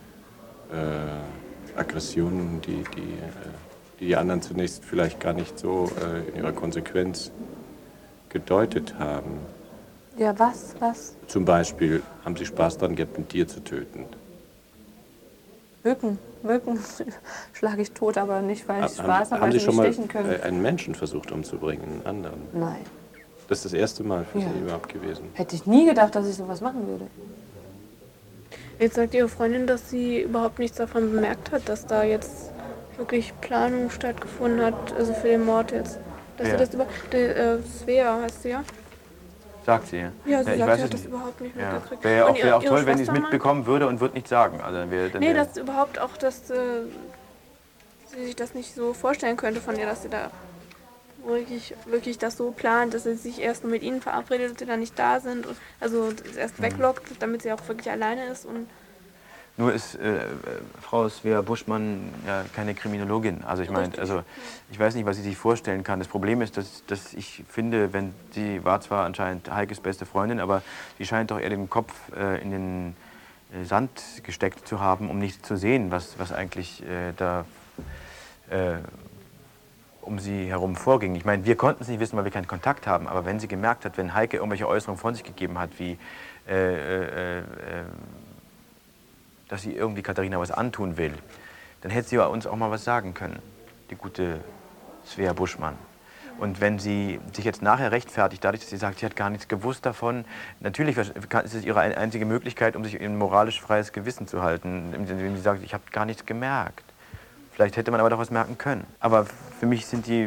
äh, Aggressionen, die die, äh, die die anderen zunächst vielleicht gar nicht so äh, in ihrer Konsequenz gedeutet haben. Ja, was? Was? Zum Beispiel haben sie Spaß daran gehabt, ein Tier zu töten. Mücken. Mücken schlage ich tot, aber nicht, weil ich haben, Spaß habe, haben weil Sie sie schon nicht mal stechen können. einen Menschen versucht umzubringen, einen anderen? Nein. Das ist das erste Mal für Ja. Sie überhaupt gewesen. Hätte ich nie gedacht, dass ich sowas machen würde. Jetzt sagt Ihre Freundin, dass sie überhaupt nichts davon bemerkt hat, dass da jetzt wirklich Planung stattgefunden hat, also für den Mord jetzt. Dass Ja. sie das über... Die, äh, Svea heißt sie ja? Sagt sie, ja. Ja, sie ich sagt, weiß sie es hat das nicht. überhaupt nicht Ja. mitgekriegt. Wäre ja auch, Und ihr- wär auch ihre toll, wenn sie es Schwester mal? mitbekommen würde und würde nichts sagen. Also dann wär, dann Nee, wär, dass überhaupt auch, dass äh, sie sich das nicht so vorstellen könnte von ihr, dass sie da wirklich, wirklich das so plant, dass sie sich erst nur mit ihnen verabredet und sie dann nicht da sind. Und, also erst Mhm. weglockt, damit sie auch wirklich alleine ist. Und Nur ist äh, äh, Frau Svea Buschmann ja keine Kriminologin. Also ich meine, also ich weiß nicht, was sie sich vorstellen kann. Das Problem ist, dass, dass ich finde, wenn sie war zwar anscheinend Heikes beste Freundin, aber sie scheint doch eher den Kopf äh, in den äh, Sand gesteckt zu haben, um nicht zu sehen, was, was eigentlich äh, da äh, um sie herum vorging. Ich meine, wir konnten es nicht wissen, weil wir keinen Kontakt haben, aber wenn sie gemerkt hat, wenn Heike irgendwelche Äußerungen von sich gegeben hat, wie äh, äh, äh, dass sie irgendwie Katharina was antun will, dann hätte sie uns auch mal was sagen können, die gute Svea Buschmann. Und wenn sie sich jetzt nachher rechtfertigt, dadurch, dass sie sagt, sie hat gar nichts gewusst davon, natürlich ist es ihre einzige Möglichkeit, um sich ein moralisch freies Gewissen zu halten, indem sie sagt, ich habe gar nichts gemerkt. Vielleicht hätte man aber doch was merken können. Aber für mich sind die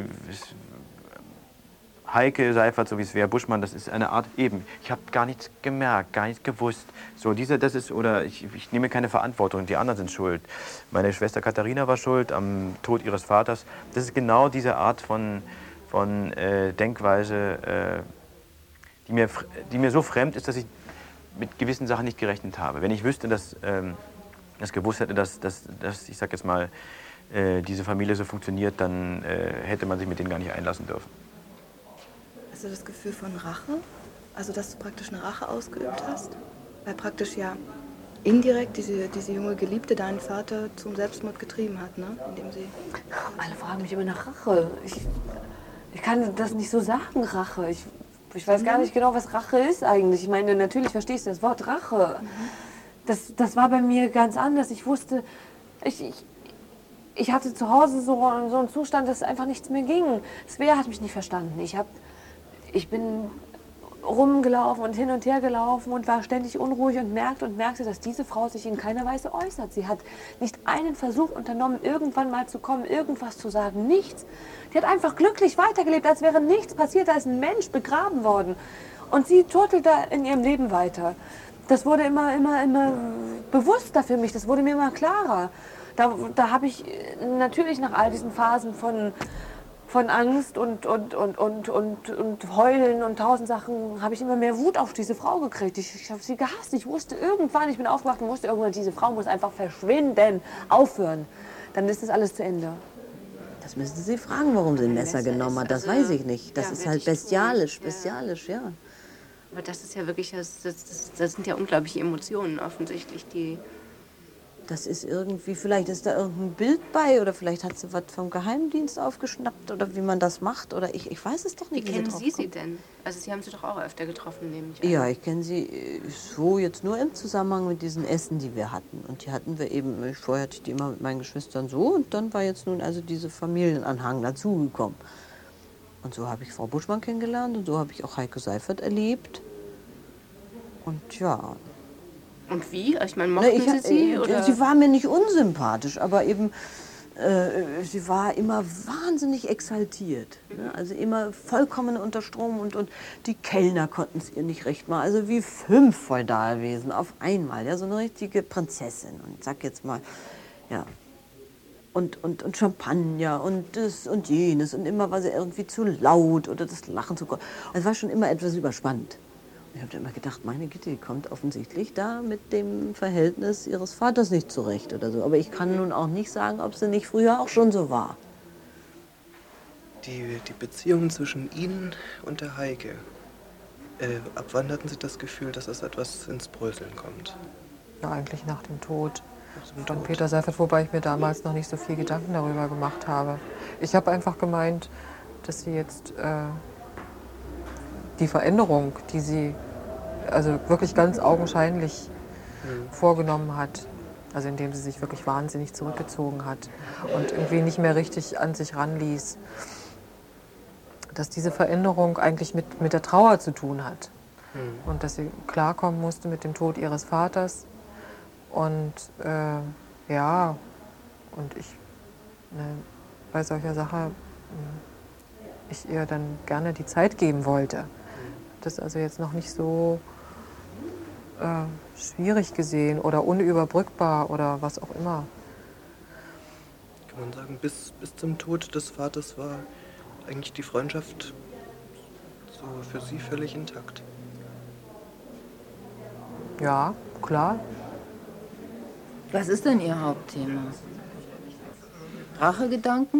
Heike Seiffert sowie Svea Buschmann, das ist eine Art eben. Ich habe gar nichts gemerkt, gar nichts gewusst. So diese, das ist oder ich, ich nehme keine Verantwortung. Die anderen sind schuld. Meine Schwester Katharina war schuld am Tod ihres Vaters. Das ist genau diese Art von von äh, Denkweise, äh, die mir die mir so fremd ist, dass ich mit gewissen Sachen nicht gerechnet habe. Wenn ich wüsste, dass ähm, das gewusst hätte, dass, dass, dass ich sag jetzt mal äh, diese Familie so funktioniert, dann äh, hätte man sich mit denen gar nicht einlassen dürfen. Hast du das Gefühl von Rache? Also, dass du praktisch eine Rache ausgeübt hast? Weil praktisch ja indirekt diese, diese junge Geliebte deinen Vater zum Selbstmord getrieben hat, ne? Indem sie Alle fragen mich immer nach Rache. Ich, ich kann das nicht so sagen, Rache. Ich, ich weiß gar nicht genau, was Rache ist eigentlich. Ich meine, natürlich verstehst du das Wort Rache. Das, das war bei mir ganz anders. Ich wusste, ich, ich, ich hatte zu Hause so, so einen Zustand, dass einfach nichts mehr ging. Svea hat mich nicht verstanden. Ich, hab, ich bin rumgelaufen und hin und her gelaufen und war ständig unruhig und merkte und merkte, dass diese Frau sich in keiner Weise äußert. Sie hat nicht einen Versuch unternommen, irgendwann mal zu kommen, irgendwas zu sagen, nichts. Die hat einfach glücklich weitergelebt, als wäre nichts passiert, da ist ein Mensch begraben worden. Und sie turtelt da in ihrem Leben weiter. Das wurde immer, immer, immer bewusster für mich, das wurde mir immer klarer. Da, da habe ich natürlich nach all diesen Phasen von von Angst und, und, und, und, und, und Heulen und tausend Sachen habe ich immer mehr Wut auf diese Frau gekriegt. Ich, ich habe sie gehasst. Ich wusste irgendwann, ich bin aufgewacht und wusste irgendwann, diese Frau muss einfach verschwinden, aufhören. Dann ist das alles zu Ende. Das müssen Sie fragen, warum sie ein Messer genommen hat. Das weiß ich nicht. Das ist halt bestialisch, bestialisch, ja. Aber das ist ja wirklich, das, das, das sind ja unglaubliche Emotionen offensichtlich, die... Das ist irgendwie, vielleicht ist da irgendein Bild bei oder vielleicht hat sie was vom Geheimdienst aufgeschnappt oder wie man das macht oder ich, ich weiß es doch nicht. Wie kennen Sie sie denn? Also Sie haben sie doch auch öfter getroffen, nehme ich an. Ja, ich kenne sie so jetzt nur im Zusammenhang mit diesen Essen, die wir hatten. Und die hatten wir eben, vorher hatte ich die immer mit meinen Geschwistern so und dann war jetzt nun also diese Familienanhang dazugekommen. Und so habe ich Frau Buschmann kennengelernt und so habe ich auch Heike Seifert erlebt. Und ja... Und wie? Ich meine, mochten Na, ich, Sie sie? äh, Oder? Sie war mir nicht unsympathisch, aber eben, äh, sie war immer wahnsinnig exaltiert. Ne? Also immer vollkommen unter Strom und, und die Kellner konnten es ihr nicht recht machen. Also wie fünf Feudalwesen auf einmal, ja, so eine richtige Prinzessin. Und sag jetzt mal, ja. Und, und, und Champagner und das und jenes. Und immer war sie irgendwie zu laut oder das Lachen zu groß. Es war schon immer etwas überspannt. Ich habe immer gedacht, meine Güte, die kommt offensichtlich da mit dem Verhältnis ihres Vaters nicht zurecht oder so. Aber ich kann nun auch nicht sagen, ob sie nicht früher auch schon so war. Die, die Beziehung zwischen Ihnen und der Heike, äh, ab wann hatten Sie das Gefühl, dass das etwas ins Bröseln kommt? Ja, eigentlich nach dem Tod von Peter Seifert, wobei ich mir damals noch nicht so viel Gedanken darüber gemacht habe. Ich habe einfach gemeint, dass sie jetzt äh, die Veränderung, die sie also wirklich ganz augenscheinlich mhm. vorgenommen hat, also indem sie sich wirklich wahnsinnig zurückgezogen hat und irgendwie nicht mehr richtig an sich ranließ, dass diese Veränderung eigentlich mit, mit der Trauer zu tun hat. Mhm. Und dass sie klarkommen musste mit dem Tod ihres Vaters. Und äh, ja, und ich ne, bei solcher Sache ich ihr dann gerne die Zeit geben wollte. Das ist also jetzt noch nicht so äh, schwierig gesehen oder unüberbrückbar oder was auch immer. Kann man sagen, bis, bis zum Tod des Vaters war eigentlich die Freundschaft so für Sie völlig intakt? Ja, klar. Was ist denn Ihr Hauptthema? Rachegedanken?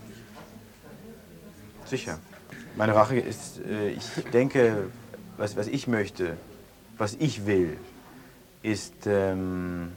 Sicher. Meine Rache ist, äh, ich denke, was, was ich möchte, was ich will, ist, ähm,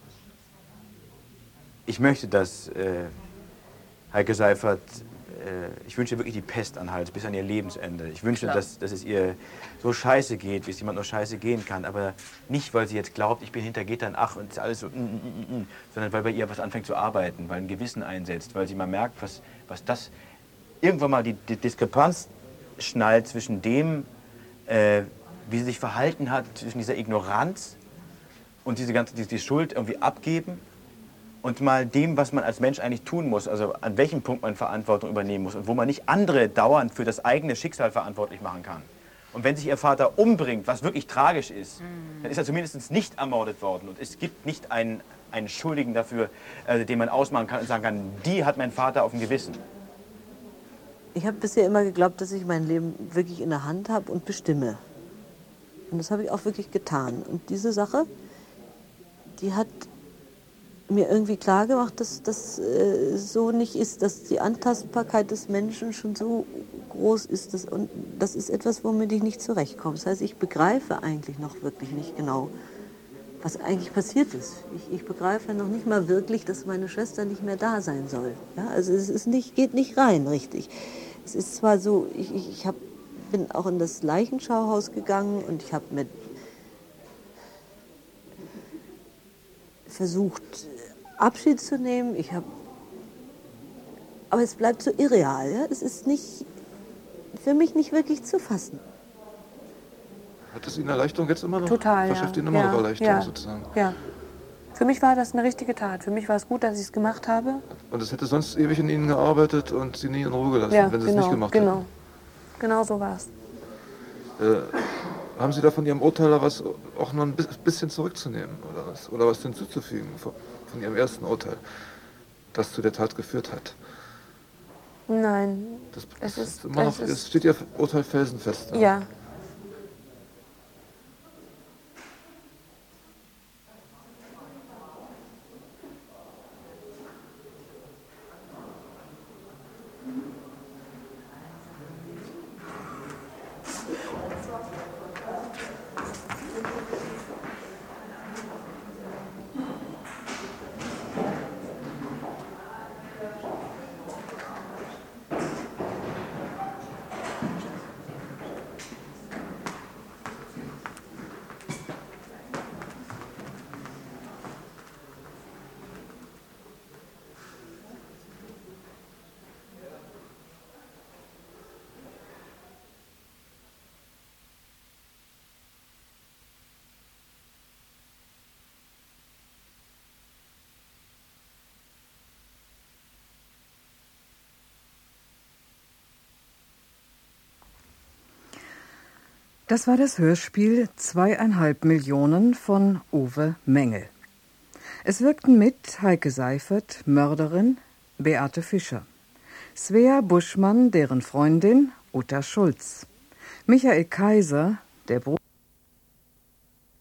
ich möchte, dass äh, Heike Seifert, äh, ich wünsche ihr wirklich die Pest an den Hals bis an ihr Lebensende. Ich wünsche, dass, dass es ihr so scheiße geht, wie es jemand nur scheiße gehen kann, aber nicht, weil sie jetzt glaubt, ich bin hinter Gittern, ach, und ist alles so, mm, mm, mm, mm, sondern weil bei ihr was anfängt zu arbeiten, weil ein Gewissen einsetzt, weil sie mal merkt, was, was das, irgendwann mal die, die Diskrepanz schnallt zwischen dem, äh, wie sie sich verhalten hat, zwischen dieser Ignoranz und diese ganze die, die Schuld irgendwie abgeben und mal dem, was man als Mensch eigentlich tun muss, also an welchem Punkt man Verantwortung übernehmen muss und wo man nicht andere dauernd für das eigene Schicksal verantwortlich machen kann. Und wenn sich ihr Vater umbringt, was wirklich tragisch ist, mhm. dann ist er zumindest nicht ermordet worden und es gibt nicht einen, einen Schuldigen dafür, äh, den man ausmachen kann und sagen kann, die hat mein Vater auf dem Gewissen. Ich habe bisher immer geglaubt, dass ich mein Leben wirklich in der Hand habe und bestimme. Und das habe ich auch wirklich getan. Und diese Sache, die hat mir irgendwie klar gemacht, dass das äh, so nicht ist, dass die Antastbarkeit des Menschen schon so groß ist. Dass, und das ist etwas, womit ich nicht zurechtkomme. Das heißt, ich begreife eigentlich noch wirklich nicht genau, was eigentlich passiert ist. Ich, ich begreife noch nicht mal wirklich, dass meine Schwester nicht mehr da sein soll. Ja, also es ist nicht, geht nicht rein richtig. Es ist zwar so, ich, ich, ich hab, bin auch in das Leichenschauhaus gegangen und ich habe mit versucht, Abschied zu nehmen. Ich habe, aber es bleibt so irreal. Ja? Es ist nicht, für mich nicht wirklich zu fassen. Hat es Ihnen Erleichterung jetzt immer noch? Total, ja. Verschafft Ihnen immer ja. noch Erleichterung ja. sozusagen? Ja. Für mich war das eine richtige Tat. Für mich war es gut, dass ich es gemacht habe. Und es hätte sonst ewig in Ihnen gearbeitet und Sie nie in Ruhe gelassen, Ja, wenn Sie genau, es nicht gemacht genau. hätten. Genau so war es. Äh, haben Sie da von Ihrem Urteil was auch noch ein bisschen zurückzunehmen oder was, oder was hinzuzufügen von, von Ihrem ersten Urteil, das zu der Tat geführt hat? Nein. Das, es, das ist, immer noch, es, ist, es steht Ihr Urteil felsenfest. Ja. Das war das Hörspiel Zweieinhalb Millionen von Uwe Mengel. Es wirkten mit Heike Seifert, Mörderin, Beate Fischer, Svea Buschmann, deren Freundin, Uta Schulz, Michael Kaiser, der Bruder